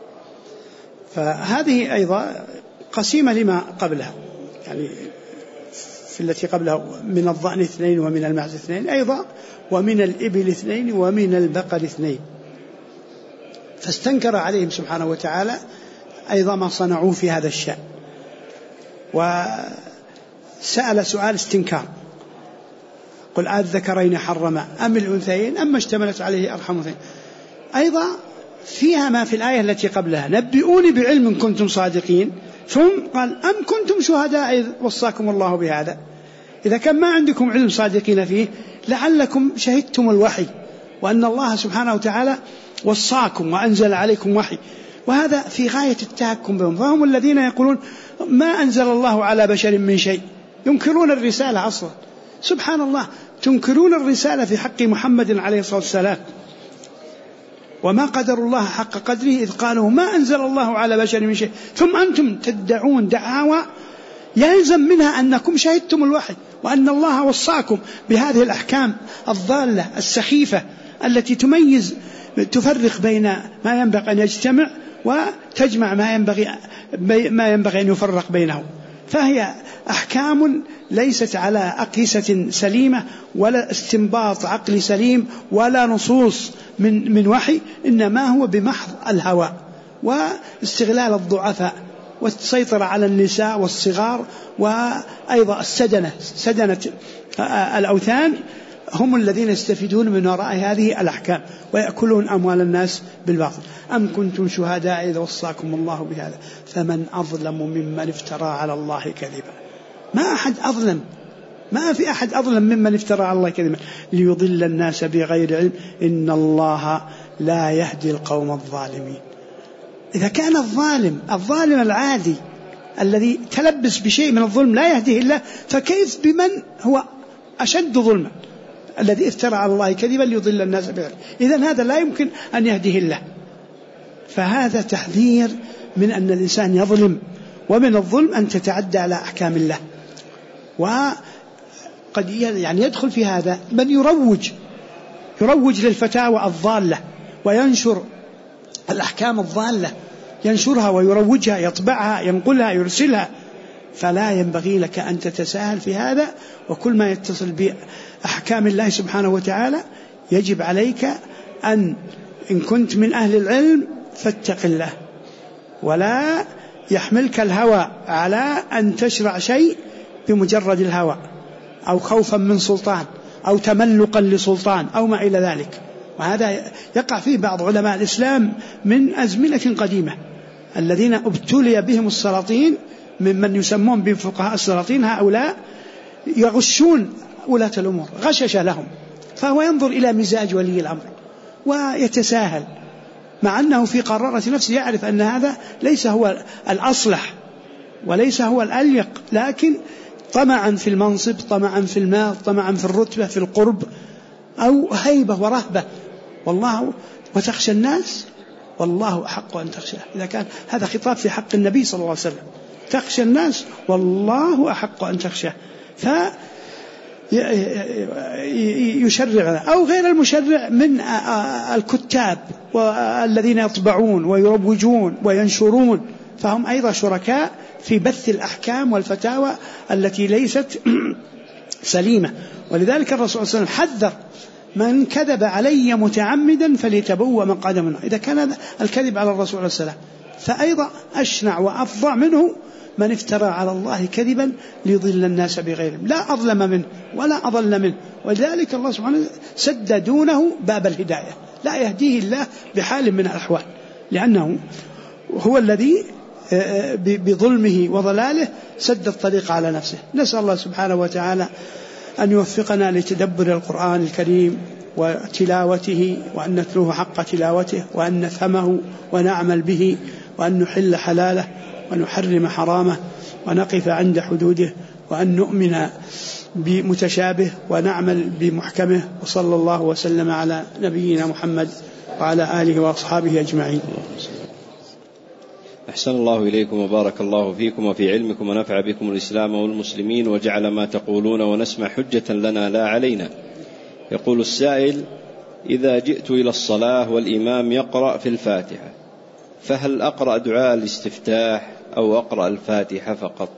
[SPEAKER 1] فهذه أيضا قسيمة لما قبلها، يعني في التي قبلها من الضأن 2 ومن المعز 2 أيضا ومن الإبل 2 ومن البقر 2. فاستنكر عليهم سبحانه وتعالى أيضا ما صنعوا في هذا الشأن، وسأل سؤال استنكار قل الذكرين حرم أم الأنثيين أم اشتملت عليه أرحام الأنثيين. أيضا فيها ما في الآية التي قبلها نبئوني بعلم كنتم صادقين، ثم قال أم كنتم شهداء إذ وصاكم الله بهذا. إذا كان ما عندكم علم صادقين فيه لعلكم شهدتم الوحي، وأن الله سبحانه وتعالى وصاكم وأنزل عليكم وحي، وهذا في غاية التهكم بهم. فهم الذين يقولون ما أنزل الله على بشر من شيء، ينكرون الرسالة أصلا. سبحان الله، تنكرون الرسالة في حق محمد عليه الصلاة والسلام، وما قدر الله حق قدره إذ قالوا ما أنزل الله على بشر من شيء، ثم أنتم تدعون دعاوى يلزم منها أنكم شهدتم الوحي وأن الله وصاكم بهذه الأحكام الضالة السخيفة التي تفرق بين ما ينبغي أن يجتمع وتجمع ما ينبغي أن يفرق بينه. فهي أحكام ليست على أقيسة سليمة ولا استنباط عقلي سليم ولا نصوص من وحي، إنما هو بمحض الهوى واستغلال الضعفاء والسيطرة على النساء والصغار، وأيضا سدنة الأوثان هم الذين يستفيدون من وراء هذه الأحكام ويأكلون أموال الناس بالباطل. أم كنتم شهداء إذ وصاكم الله بهذا فمن أظلم ممن افترى على الله كذبا. ما في أحد أظلم ممن افترى على الله كذبا ليضل الناس بغير علم إن الله لا يهدي القوم الظالمين. إذا كان الظالم العادي الذي تلبس بشيء من الظلم لا يهديه الله، فكيف بمن هو أشد ظلما الذي افترى على الله كذبا ليضل الناس بغير علم؟ إذن هذا لا يمكن أن يهديه الله. فهذا تحذير من أن الإنسان يظلم، ومن الظلم أن تتعدى على أحكام الله. وقد يدخل في هذا من يروج للفتاوى الضالة وينشر الأحكام الضالة، ينشرها ويروجها، يطبعها، ينقلها، يرسلها. فلا ينبغي لك أن تتساهل في هذا، وكل ما يتصل بأحكام الله سبحانه وتعالى يجب عليك إن كنت من أهل العلم فاتق الله، ولا يحملك الهوى على أن تشرع شيء بمجرد الهوى أو خوفا من سلطان أو تملقا لسلطان أو ما إلى ذلك. وهذا يقع فيه بعض علماء الإسلام من أزمنة قديمة الذين ابتلي بهم السلاطين، ممن يسمون بفقهاء السلاطين. هؤلاء يغشون ولاة الأمور، غشش لهم، فهو ينظر إلى مزاج ولي الأمر ويتساهل، مع أنه في قرارة نفسه يعرف أن هذا ليس هو الأصلح وليس هو الأليق، لكن طمعا في المنصب، طمعا في المال، طمعا في الرتبة، في القرب، أو هيبة ورهبة. والله وتخشى الناس والله أحق أن تخشاه. إذا كان هذا خطاب في حق النبي صلى الله عليه وسلم، تخشى الناس والله أحق أن تخشاه، يشرع أو غير المشرع من الكتاب والذين يطبعون ويروجون وينشرون، فهم أيضا شركاء في بث الأحكام والفتاوى التي ليست سليمة. ولذلك الرسول صلى الله عليه وسلم حذر من كذب علي متعمدا فليتبوأ مقعده منه. إذا كان الكذب على الرسول عليه السلام، فأيضا أشنع وأفظع منه من افترى على الله كذبا ليضل الناس بغيره، لا أظلم منه ولا أضل منه. ولذلك الله سبحانه سد دونه باب الهداية، لا يهديه الله بحال من الأحوال، لأنه هو الذي بظلمه وضلاله سد الطريق على نفسه. نسأل الله سبحانه وتعالى أن يوفقنا لتدبر القرآن الكريم وتلاوته، وأن نتلوه حق تلاوته، وأن نفهمه ونعمل به، وأن نحل حلاله ونحرم حرامه، ونقف عند حدوده، وأن نؤمن بمتشابه ونعمل بمحكمه. وصلى الله وسلم على نبينا محمد وعلى آله وأصحابه أجمعين.
[SPEAKER 3] أحسن الله إليكم وبارك الله فيكم وفي علمكم، ونفع بكم الإسلام والمسلمين، وجعل ما تقولون ونسمع حجة لنا لا علينا. يقول السائل: إذا جئت إلى الصلاة والإمام يقرأ في الفاتحة، فهل أقرأ دعاء الاستفتاح أو أقرأ الفاتحة فقط؟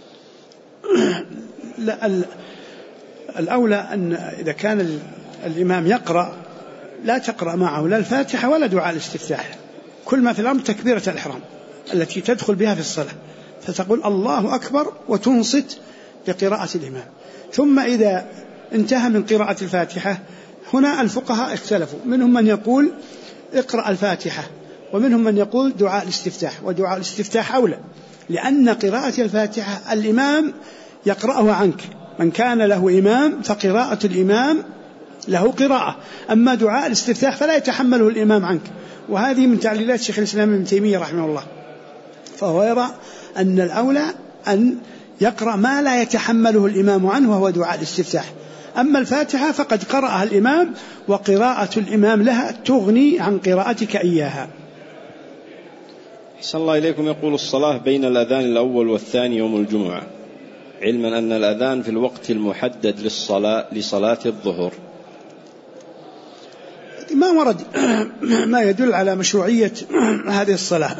[SPEAKER 1] لا، الأولى أن إذا كان الإمام يقرأ لا تقرأ معه لا الفاتحة ولا دعاء الاستفتاح، كل ما في الأمر تكبيرة الإحرام التي تدخل بها في الصلاة، فتقول الله أكبر وتنصت بقراءة الإمام. ثم إذا انتهى من قراءة الفاتحة، هنا الفقهاء اختلفوا، منهم من يقول اقرأ الفاتحة، ومنهم من يقول دعاء الاستفتاح، ودعاء الاستفتاح أولى، لأن قراءة الفاتحة الإمام يقرأه عنك، من كان له إمام فقراءة الإمام له قراءة، أما دعاء الاستفتاح فلا يتحمله الإمام عنك. وهذه من تعليلات شيخ الإسلام ابن تيمية رحمه الله، فهو يرى أن الأولى أن يقرأ ما لا يتحمله الإمام عنه وهو دعاء الاستفتاح. أما الفاتحة فقد قرأها الإمام، وقراءة الإمام لها تغني عن قراءتك إياها.
[SPEAKER 3] أحسن الله إليكم. يقول: الصلاة بين الأذان الأول والثاني يوم الجمعة، علما أن الأذان في الوقت المحدد لصلاة الظهر؟
[SPEAKER 1] ما ورد ما يدل على مشروعية هذه الصلاة.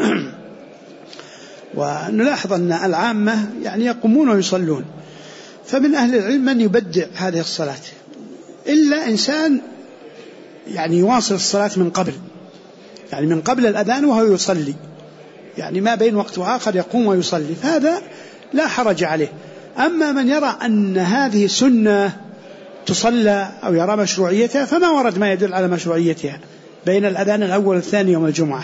[SPEAKER 1] ونلاحظ أن العامة يعني يقومون ويصلون، فمن أهل العلم من يبدع هذه الصلاة، إلا إنسان يعني يواصل الصلاة من قبل، يعني من قبل الأذان وهو يصلي، يعني ما بين وقت وآخر يقوم ويصلي، فهذا لا حرج عليه. أما من يرى أن هذه سنة تصلى أو يرى مشروعيتها فما ورد ما يدل على مشروعيتها بين الأذان الأول والثاني يوم الجمعة.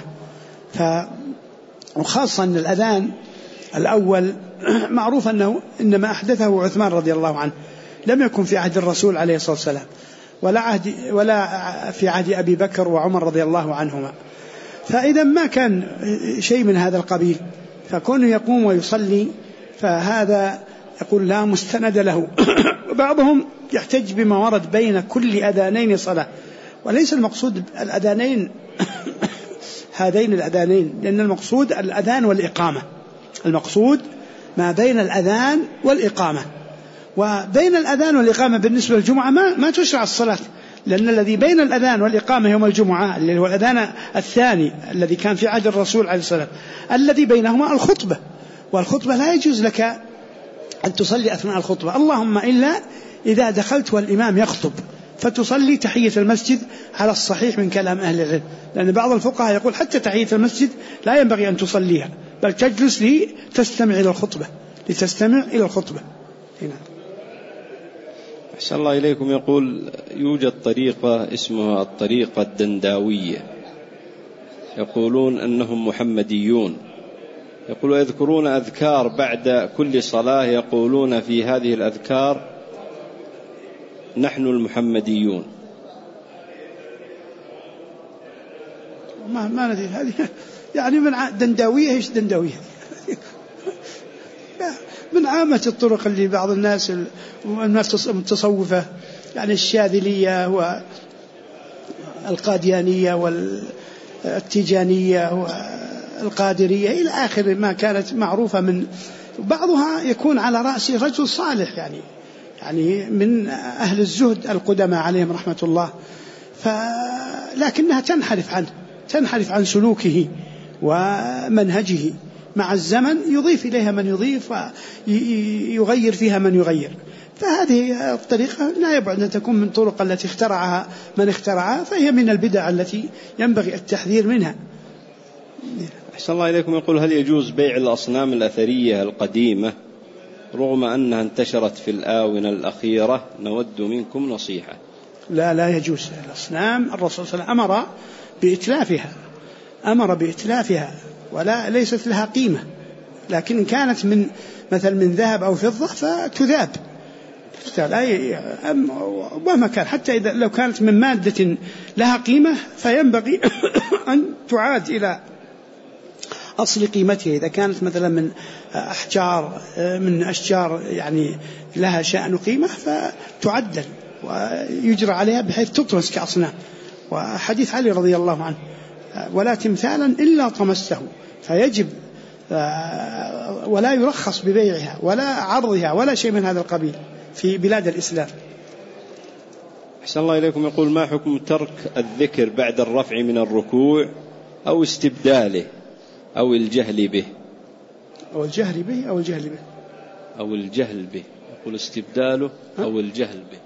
[SPEAKER 1] وخاصة أن الأذان الأول معروف أنه إنما أحدثه عثمان رضي الله عنه، لم يكن في عهد الرسول عليه الصلاة والسلام ولا في عهد أبي بكر وعمر رضي الله عنهما. فإذا ما كان شيء من هذا القبيل فكونه يقوم ويصلي فهذا يقول لا مستند له. بعضهم يحتج بما ورد بين كل أذانين صلاة، وليس المقصود الأذانين هذين الأذانين، لأن المقصود الأذان والإقامة، المقصود ما بين الأذان والإقامة. وبين الأذان والإقامة بالنسبة للجمعة ما تشرع الصلاة، لأن الذي بين الأذان والإقامة يوم الجمعة اللي هو الأذان الثاني الذي كان في عهد الرسول عليه السلام، الذي بينهما الخطبة، والخطبة لا يجوز لك أن تصلي أثناء الخطبة، اللهم إلا إذا دخلت والإمام يخطب فتصلي تحية المسجد على الصحيح من كلام أهل العلم، لأن بعض الفقهاء يقول حتى تحية المسجد لا ينبغي أن تصليها، بل تجلس لتستمع إلى الخطبة. هنا
[SPEAKER 3] أحسن الله إليكم. يقول يوجد طريقة اسمها الطريقة الدنداوية، يقولون أنهم محمديون، يقولوا يذكرون أذكار بعد كل صلاة، يقولون في هذه الأذكار نحن المحمديون.
[SPEAKER 1] ما ندري هذه يعني من دنداوية. إيش دنداوية؟ من عامة الطرق اللي بعض الناس المتصوفة يعني الشاذلية والقاديانية والتيجانية والقادرية إلى آخر ما كانت معروفة. من بعضها يكون على رأس رجل صالح يعني من أهل الزهد القدماء عليهم رحمة الله، لكنها تنحرف عن سلوكه ومنهجه، مع الزمن يضيف إليها من يضيف ويغير فيها من يغير. فهذه الطريقة لا يبعد أن تكون من طرق التي اخترعها من اخترعها، فهي من البدع التي ينبغي التحذير منها.
[SPEAKER 3] أحسن الله إليكم. يقول هل يجوز بيع الأصنام الأثرية القديمة رغم أنها انتشرت في الآونة الأخيرة؟ نود منكم نصيحة.
[SPEAKER 1] لا يجوز. الأصنام الرسول صلى الله عليه وسلم أمر بإتلافها ولا ليست لها قيمة، لكن إن كانت من ذهب أو فضة فتذاب وما كان، حتى إذا لو كانت من مادة لها قيمة فينبغي أن تعاد إلى أصل قيمتها. إذا كانت مثلا من أشجار يعني لها شأن وقيمة فتعدل ويجرى عليها بحيث تطمس كأصنام. وحديث علي رضي الله عنه ولا تمثالا إلا طمسته، فيجب ولا يرخص ببيعها ولا عرضها ولا شيء من هذا القبيل في بلاد الإسلام.
[SPEAKER 3] أحسن الله إليكم. يقول ما حكم ترك الذكر بعد الرفع من الركوع أو استبداله أو الجهل به؟
[SPEAKER 1] أو الجهل به
[SPEAKER 3] يقول استبداله أو الجهل به.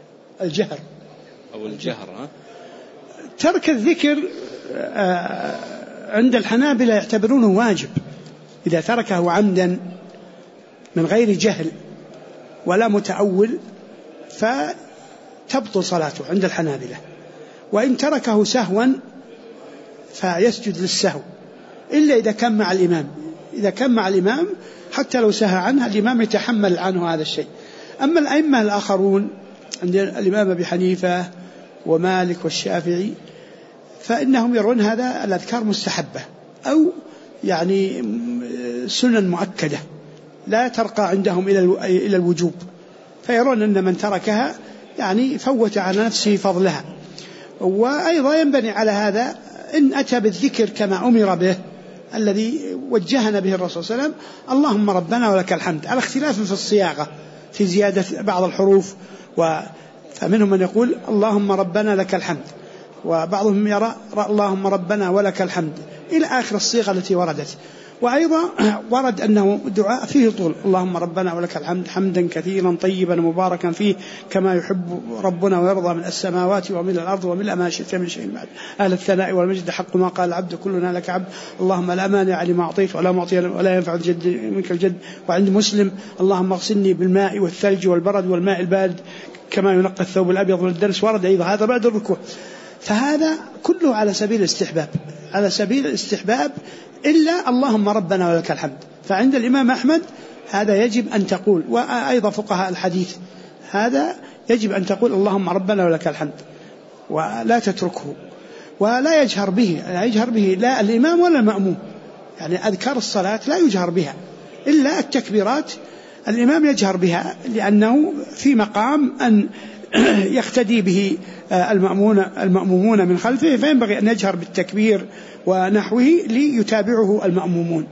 [SPEAKER 3] الجهر
[SPEAKER 1] ترك الذكر عند الحنابلة يعتبرونه واجب، إذا تركه عمدا من غير جهل ولا متأول فتبطل صلاته عند الحنابلة، وإن تركه سهوا فيسجد للسهو، إلا إذا كان مع الإمام حتى لو سهى عنه الإمام يتحمل عنه هذا الشيء. أما الأئمة الآخرون عند الإمام أبي حنيفة ومالك والشافعي فإنهم يرون هذا الأذكار مستحبة أو يعني سنن مؤكدة لا ترقى عندهم إلى الوجوب، فيرون أن من تركها يعني فوت على نفسه فضلها. وأيضا ينبني على هذا إن أتى بالذكر كما أمر به الذي وجهنا به الرسول صلى الله عليه وسلم: اللهم ربنا ولك الحمد، على اختلاف في الصياغة في زيادة بعض الحروف، فمنهم من يقول اللهم ربنا لك الحمد، وبعضهم يرى اللهم ربنا ولك الحمد إلى آخر الصيغة التي وردت. وأيضا ورد أنه دعاء فيه طول: اللهم ربنا ولك الحمد حمدا كثيرا طيبا مباركا فيه كما يحب ربنا ويرضى من السماوات ومن الأرض ومن ما شئت من شيء بعد، أهل الثناء والمجد حق ما قال العبد كلنا لك عبد، اللهم لا مانع لما أعطيت ولا معطي ولا ينفع الجد منك الجد. وعند مسلم: اللهم اغسلني بالماء والثلج والبرد والماء البارد كما ينقى الثوب الأبيض والدنس. ورد أيضا هذا بعد الركوع. فهذا كله على سبيل الاستحباب، على سبيل الاستحباب، إلا اللهم ربنا ولك الحمد. فعند الإمام أحمد هذا يجب أن تقول، وأيضا فقهاء الحديث هذا يجب أن تقول اللهم ربنا ولك الحمد، ولا تتركه، ولا يجهر به، لا يجهر به لا الإمام ولا المأموم. يعني أذكار الصلاة لا يجهر بها إلا التكبيرات، الإمام يجهر بها لأنه في مقام أن يقتدي به المأمومون من خلفه، فينبغي أن يجهر بالتكبير ونحوه ليتابعه المأمومون.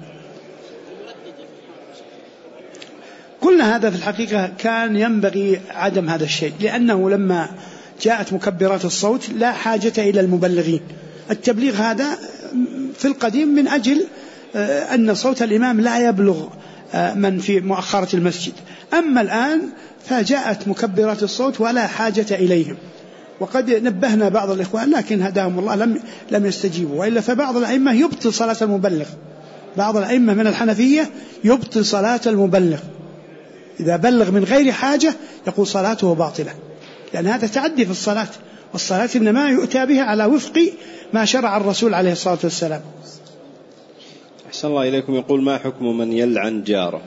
[SPEAKER 1] قلنا هذا في الحقيقة كان ينبغي عدم هذا الشيء، لأنه لما جاءت مكبرات الصوت لا حاجة إلى المبلغين. التبليغ هذا في القديم من أجل أن صوت الإمام لا يبلغ من في مؤخرة المسجد، أما الآن فجاءت مكبرات الصوت ولا حاجة إليهم. وقد نبهنا بعض الإخوان لكن هداهم الله لم يستجيبوا، وإلا فبعض الأئمة يبطل صلاة المبلغ، بعض الأئمة من الحنفية يبطل صلاة المبلغ، إذا بلغ من غير حاجة يقول صلاته باطلة، لأن هذا تعدي في الصلاة، والصلاة إنما يؤتى بها على وفق ما شرع الرسول عليه الصلاة والسلام.
[SPEAKER 3] أحسن الله إليكم. يقول: ما حكم من يلعن جاره؟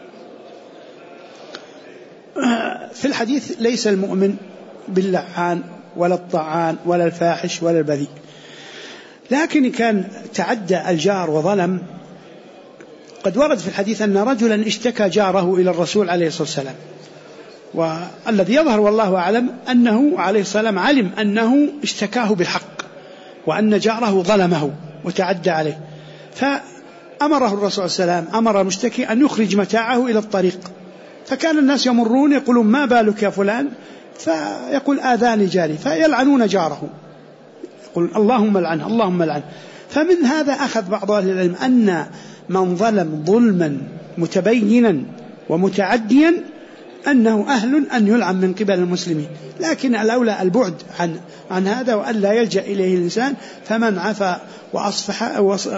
[SPEAKER 1] في الحديث: ليس المؤمن باللعان ولا الطعان ولا الفاحش ولا البذيء. لكن كان تعدى الجار وظلم، قد ورد في الحديث أن رجلا اشتكى جاره إلى الرسول عليه الصلاة والسلام، والذي يظهر والله أعلم أنه عليه السلام علم أنه اشتكاه بالحق، وأن جاره ظلمه وتعدى عليه، فأمره الرسول صلى الله عليه وسلم، أمر المشتكي أن يخرج متاعه إلى الطريق. فكان الناس يمرون يقولون: ما بالك يا فلان؟ فيقول: آذاني جاري، فيلعنون جاره، يقول: اللهم لعنه اللهم لعنه. فمن هذا أخذ بعض أهل العلم أن من ظلم ظلما متبينا ومتعديا أنه أهل أن يلعن من قبل المسلمين، لكن الأولى البعد عن هذا وأن لا يلجأ إليه الإنسان. فمن عفا وأصفح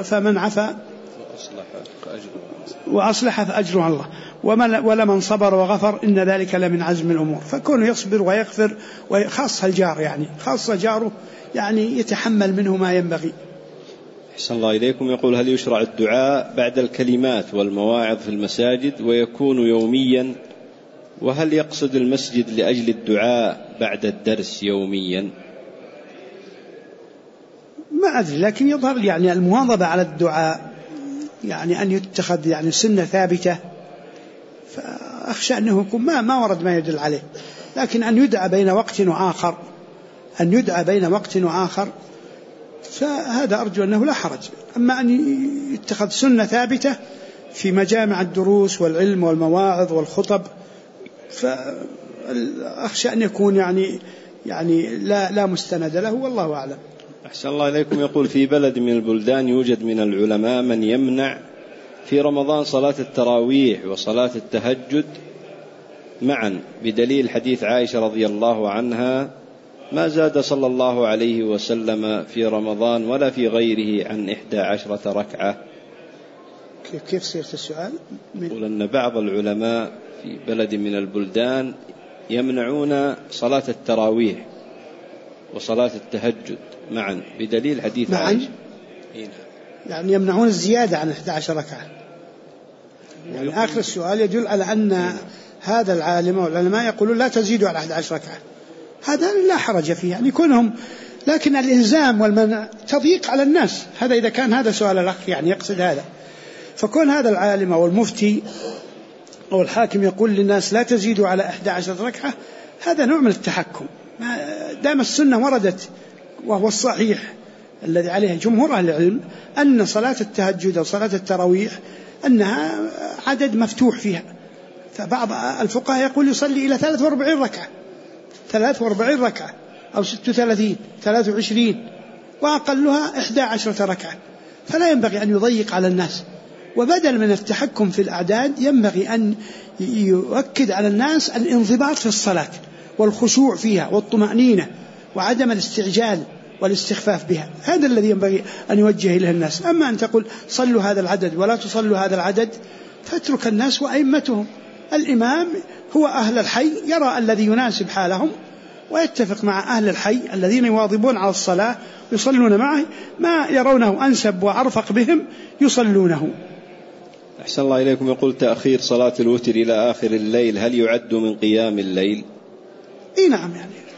[SPEAKER 1] وأصلح فأجره على الله، ولمن صبر وغفر إن ذلك لمن عزم الأمور. فكونه يصبر ويغفر، وخاصة الجار، يعني خاصة جاره، يعني يتحمل منه ما ينبغي.
[SPEAKER 3] أحسن الله إليكم. يقول: هل يشرع الدعاء بعد الكلمات والمواعظ في المساجد ويكون يوميا؟ وهل يقصد المسجد لأجل الدعاء بعد الدرس يوميا؟
[SPEAKER 1] ما أدري، لكن يظهر يعني المواظبة على الدعاء يعني أن يتخذ يعني سنة ثابتة، فأخشى أنه يكون ما ورد ما يدل عليه، لكن أن يدعى بين وقت وآخر، أن يدعى بين وقت وآخر، فهذا أرجو أنه لا حرج. أما أن يتخذ سنة ثابتة في مجامع الدروس والعلم والمواعظ والخطب، فأخشى أن يكون يعني لا مستند له، والله أعلم.
[SPEAKER 3] أحسن الله إليكم. يقول: في بلد من البلدان يوجد من العلماء من يمنع في رمضان صلاة التراويح وصلاة التهجد معا، بدليل حديث عائشة رضي الله عنها: ما زاد صلى الله عليه وسلم في رمضان ولا في غيره عن 11 ركعة.
[SPEAKER 1] كيف صيغة السؤال؟
[SPEAKER 3] يقول أن بعض العلماء في بلد من البلدان يمنعون صلاة التراويح وصلاة التهجد معا، بدليل حديث عائشة.
[SPEAKER 1] يعني يمنعون الزيادة عن 11 ركعة. يعني آخر السؤال يدل على أن هذا العالم والعلماء يقولون لا تزيدوا على 11 ركعة، هذا لا حرج فيه، يعني كونهم، لكن الإلزام والمنع تضييق على الناس. هذا إذا كان هذا سؤال الأخ يعني يقصد هذا، فكون هذا العالم أو المفتي أو الحاكم يقول للناس لا تزيدوا على 11 ركعة، هذا نوع من التحكم. دام السنة وردت وهو الصحيح الذي عليه جمهور أهل العلم أن صلاة التهجد أو صلاة التراويح أنها عدد مفتوح فيها. فبعض الفقهاء يقول يصلي إلى 43 ركعة 43 ركعة أو 36 23 وأقلها 11 ركعة، فلا ينبغي أن يضيق على الناس. وبدل من التحكم في الأعداد ينبغي أن يؤكد على الناس الانضباط في الصلاة والخشوع فيها والطمأنينة وعدم الاستعجال والاستخفاف بها. هذا الذي ينبغي أن يوجه إليه الناس. أما أن تقول صلوا هذا العدد ولا تصلوا هذا العدد فاترك الناس وأئمتهم. الإمام هو أهل الحي يرى الذي يناسب حالهم ويتفق مع أهل الحي الذين يواظبون على الصلاة يصلون معه ما يرونه أنسب وأرفق بهم يصلونه.
[SPEAKER 3] أحسن الله إليكم. يقول تأخير صلاة الوتر إلى آخر الليل هل يعد من قيام الليل؟
[SPEAKER 1] إيه نعم،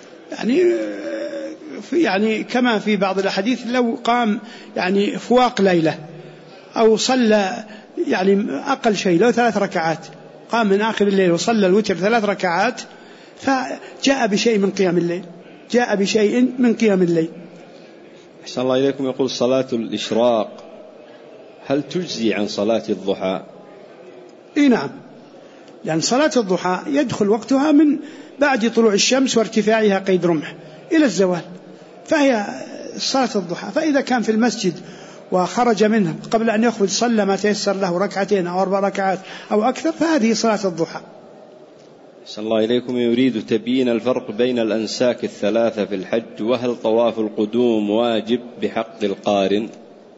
[SPEAKER 1] يعني كما في بعض الحديث لو قام يعني فواق ليلة أو صلى يعني أقل شيء لو 3 ركعات، قام من آخر الليل وصلى الوتر 3 ركعات فجاء بشيء من قيام الليل، جاء بشيء من قيام الليل.
[SPEAKER 3] أحسن الله إليكم. يقول صلاة الإشراق هل تجزي عن صلاة الضحى؟
[SPEAKER 1] إيه نعم، لأن صلاة الضحى يدخل وقتها من بعد طلوع الشمس وارتفاعها قيد رمح إلى الزوال، فهي صلاة الضحى. فإذا كان في المسجد وخرج منه قبل أن يخرج صلى ما تيسر له 2 أو 4 ركعات أو أكثر فهذه صلاة الضحى.
[SPEAKER 3] أحسن الله إليكم. يريد تبيين الفرق بين الأنساك 3 في الحج، وهل طواف القدوم واجب بحق القارن؟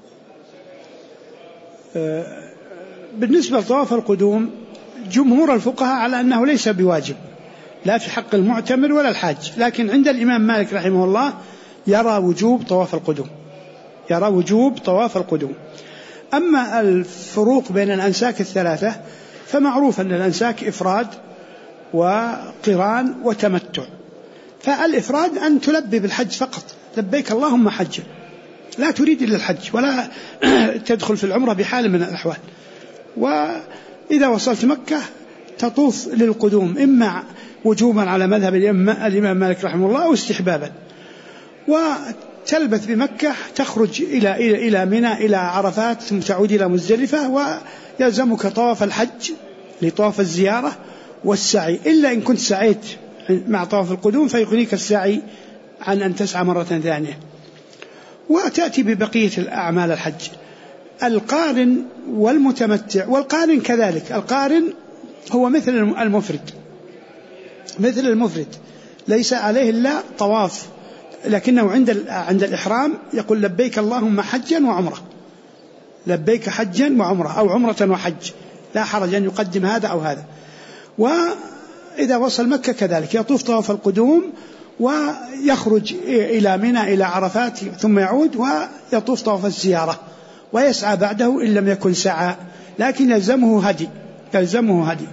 [SPEAKER 1] بالنسبة لطواف القدوم جمهور الفقهاء على أنه ليس بواجب لا في حق المعتمر ولا الحاج، لكن عند الإمام مالك رحمه الله يرى وجوب طواف القدوم، يرى وجوب طواف القدوم. أما الفروق بين الأنساك 3 فمعروف أن الأنساك إفراد وقران وتمتع. فالإفراد أن تلبي بالحج فقط، لبيك اللهم حجا، لا تريد إلا الحج ولا تدخل في العمرة بحال من الأحوال. وإذا وصلت مكة تطوف للقدوم إما وجوبا على مذهب الإمام مالك رحمه الله أو استحبابا، وتلبث بمكة تخرج إلى منى إلى عرفات ثم تعود إلى مزدلفة، ويلزمك طواف الحج لطواف الزيارة والسعي، إلا إن كنت سعيت مع طواف القدوم فيغنيك السعي عن أن تسعى مرة ثانية، وتأتي ببقية الأعمال الحج. القارن والمتمتع، والقارن كذلك، القارن هو مثل المفرد، مثل المفرد ليس عليه إلا طواف، لكنه عند الإحرام يقول لبيك اللهم حجا وعمرة، لبيك حجا وعمرة أو عمرة وحج، لا حرج أن يقدم هذا أو هذا. وإذا وصل مكة كذلك يطوف طواف القدوم ويخرج إلى منى إلى عرفات ثم يعود ويطوف طواف الزيارة ويسعى بعده إن لم يكن سعى، لكن يلزمه هدي، يلزمه هدي.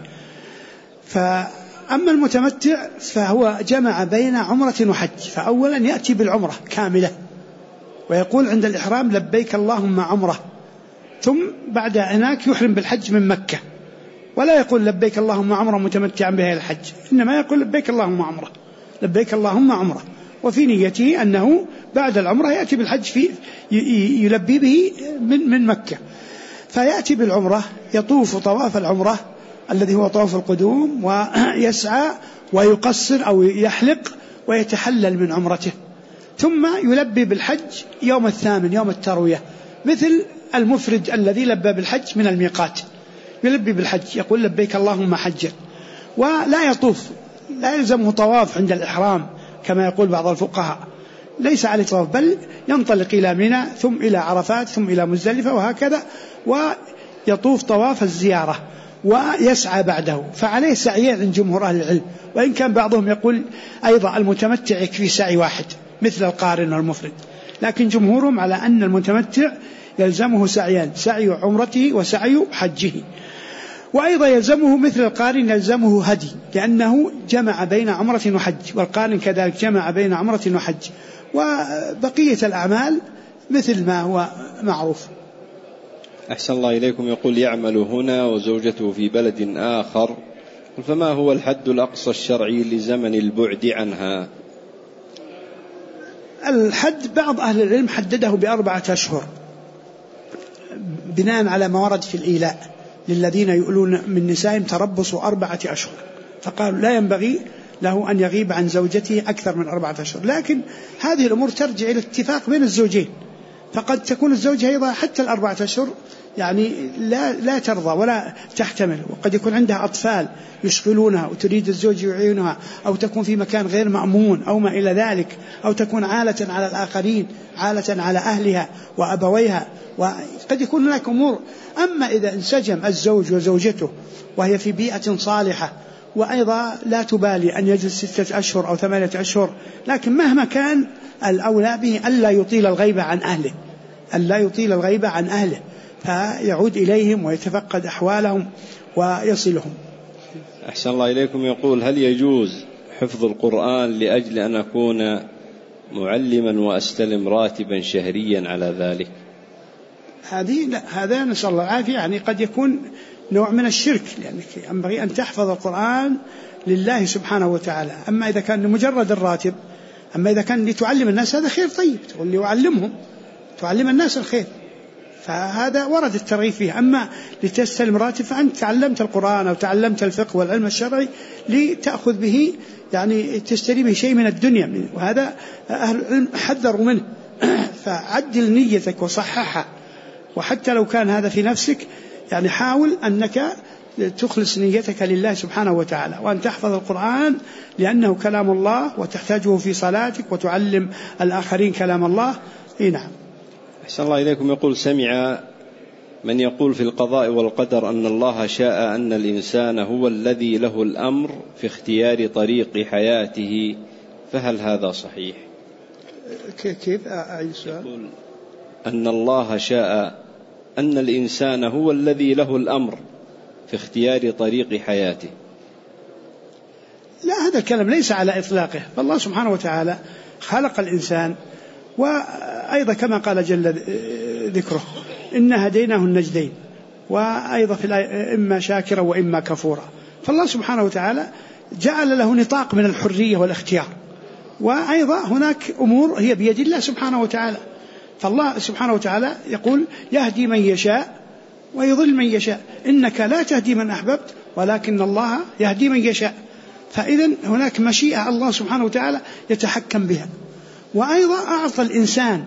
[SPEAKER 1] فأما المتمتع فهو جمع بين عمرة وحج، فأولا يأتي بالعمرة كاملة ويقول عند الإحرام لبيك اللهم عمرة، ثم بعد هناك يحرم بالحج من مكة، ولا يقول لبيك اللهم عمرة متمتعا بها الحج، إنما يقول لبيك اللهم عمرة، لبيك اللهم عمرة، وفي نيته أنه بعد العمرة يأتي بالحج يلبي به من مكة. فيأتي بالعمرة يطوف طواف العمرة الذي هو طواف القدوم ويسعى ويقصر أو يحلق ويتحلل من عمرته، ثم يلبي بالحج يوم 8 يوم التروية، مثل المفرد الذي لبى بالحج من الميقات، يلبي بالحج يقول لبيك اللهم حجا، ولا يطوف، لا يلزمه طواف عند الإحرام كما يقول بعض الفقهاء، ليس عليه طواف، بل ينطلق إلى منى ثم إلى عرفات ثم إلى مزدلفة وهكذا، ويطوف طواف الزيارة ويسعى بعده. فعليه سعيين عند جمهور أهل العلم، وإن كان بعضهم يقول أيضا المتمتع يكفي سعي واحد مثل القارن والمفرد، لكن جمهورهم على أن المتمتع يلزمه سعيان، سعي عمرته وسعي حجه. وأيضا يلزمه مثل القارن يلزمه هدي، لأنه جمع بين عمرة وحج، والقارن كذلك جمع بين عمرة وحج، وبقية الأعمال مثل ما هو معروف.
[SPEAKER 3] أحسن الله إليكم. يقول يعمل هنا وزوجته في بلد آخر، فما هو الحد الأقصى الشرعي لزمن البعد عنها؟
[SPEAKER 1] الحد بعض أهل العلم حدده ب4 أشهر بناء على ما ورد في الإيلاء للذين يؤلون من نسائهم تربصوا 4 أشهر، فقالوا لا ينبغي له أن يغيب عن زوجته أكثر من 4 أشهر. لكن هذه الأمور ترجع إلى اتفاق بين الزوجين، فقد تكون الزوجة أيضا حتى 4 أشهر يعني لا ترضى ولا تحتمل، وقد يكون عندها أطفال يشغلونها وتريد الزوج يعينها، أو تكون في مكان غير مأمون أو ما إلى ذلك، أو تكون عالة على الآخرين، عالة على أهلها وأبويها، وقد يكون هناك أمور. أما إذا انسجم الزوج وزوجته وهي في بيئة صالحة، وأيضا لا تبالي أن يجلس 6 أشهر أو 8 أشهر، لكن مهما كان الأولى به ألا يطيل الغيبة عن أهله، ألا يطيل الغيبة عن أهله، فيعود إليهم ويتفقد أحوالهم ويصلهم.
[SPEAKER 3] أحسن الله إليكم. يقول: هل يجوز حفظ القرآن لأجل أن أكون معلما وأستلم راتبا شهريا على ذلك؟
[SPEAKER 1] هذا نسأل الله العافية، يعني قد يكون نوع من الشرك، لأنك ينبغي أن تحفظ القرآن لله سبحانه وتعالى. أما إذا كان لمجرد الراتب، أما إذا كان لتعلم الناس هذا خير طيب، تقول لي وعلمهم، تعلم الناس الخير، فهذا ورد الترغيب فيه. أما لتستلم راتب فأنت تعلمت القرآن أو تعلمت الفقه والعلم الشرعي لتأخذ به، يعني تشتري به شيء من الدنيا، وهذا أهل العلم حذروا منه. فعدل نيتك وصححها، وحتى لو كان هذا في نفسك يعني حاول أنك تخلص نيتك لله سبحانه وتعالى، وأن تحفظ القرآن لأنه كلام الله وتحتاجه في صلاتك وتعلم الآخرين كلام الله. نعم.
[SPEAKER 3] أحسن الله إليكم. يقول: سمع من يقول في القضاء والقدر أن الله شاء أن الإنسان هو الذي له الأمر في اختيار طريق حياته، فهل هذا صحيح؟
[SPEAKER 1] كيف أي سؤال؟
[SPEAKER 3] يقول أن الله شاء أن الإنسان هو الذي له الأمر في اختيار طريق حياته.
[SPEAKER 1] لا، هذا الكلام ليس على إطلاقه، فالله سبحانه وتعالى خلق الإنسان، وأيضا كما قال جل ذكره: إنا هديناه النجدين، وأيضا في الآية: إما شاكرا وإما كفورا. فالله سبحانه وتعالى جعل له نطاق من الحرية والاختيار، وأيضا هناك أمور هي بيد الله سبحانه وتعالى. فالله سبحانه وتعالى يقول: يهدي من يشاء ويضل من يشاء، إنك لا تهدي من أحببت ولكن الله يهدي من يشاء. فإذن هناك مشيئة الله سبحانه وتعالى يتحكم بها. وأيضا أعطى الإنسان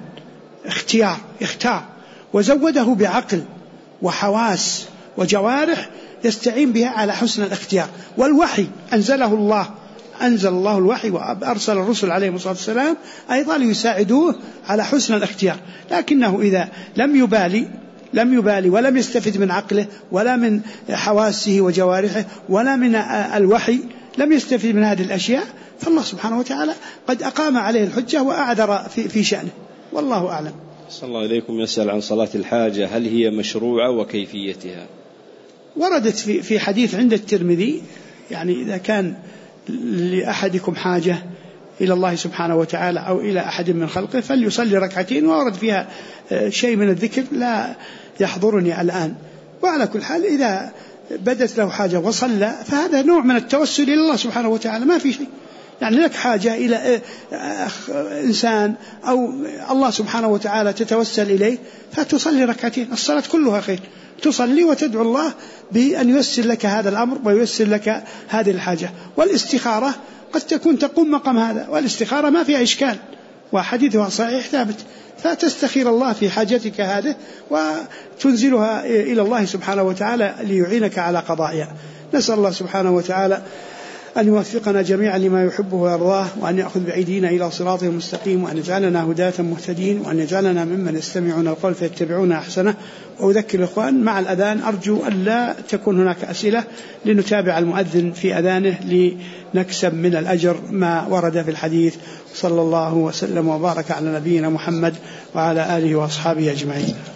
[SPEAKER 1] اختار وزوده بعقل وحواس وجوارح يستعين بها على حسن الاختيار. والوحي أنزل الله الوحي، وأرسل الرسل عليهم الصلاة والسلام أيضا ليساعدوه على حسن الاختيار. لكنه إذا لم يبالي ولم يستفد من عقله ولا من حواسه وجوارحه ولا من الوحي، لم يستفد من هذه الأشياء، فالله سبحانه وتعالى قد أقام عليه الحجة وأعذر في شأنه، والله أعلم.
[SPEAKER 3] صلى الله عليكم. يسأل عن صلاة الحاجة، هل هي مشروعة وكيفيتها؟
[SPEAKER 1] وردت في حديث عند الترمذي، يعني إذا كان لأحدكم حاجة إلى الله سبحانه وتعالى أو إلى أحد من خلقه فليصلي 2 ركعتين، وورد فيها شيء من الذكر لا يحضرني الآن. وعلى كل حال إذا بدت له حاجة وصلى فهذا نوع من التوسل إلى الله سبحانه وتعالى، ما في شيء. يعني لك حاجة إلى إنسان أو الله سبحانه وتعالى تتوسل إليه فتصلي 2 ركعتين، الصلاة كلها خير، تصلي وتدعو الله بأن ييسر لك هذا الأمر وييسر لك هذه الحاجة. والاستخارة قد تقوم مقام هذا، والاستخارة ما فيها إشكال، وحديثها صحيح ثابت، فتستخير الله في حاجتك هذه وتنزلها إلى الله سبحانه وتعالى ليعينك على قضائها. نسأل الله سبحانه وتعالى أن يوفقنا جميعا لما يحبه ويرضاه، وأن يأخذ بأيدينا إلى صراطه المستقيم، وأن يجعلنا هداة مهتدين، وأن يجعلنا ممن يستمعون القول فيتبعون أحسنه. وأذكر الإخوان مع الأذان أرجو أن لا تكون هناك أسئلة لنتابع المؤذن في أذانه لنكسب من الأجر ما ورد في الحديث. صلى الله وسلم وبارك على نبينا محمد وعلى آله وأصحابه أجمعين.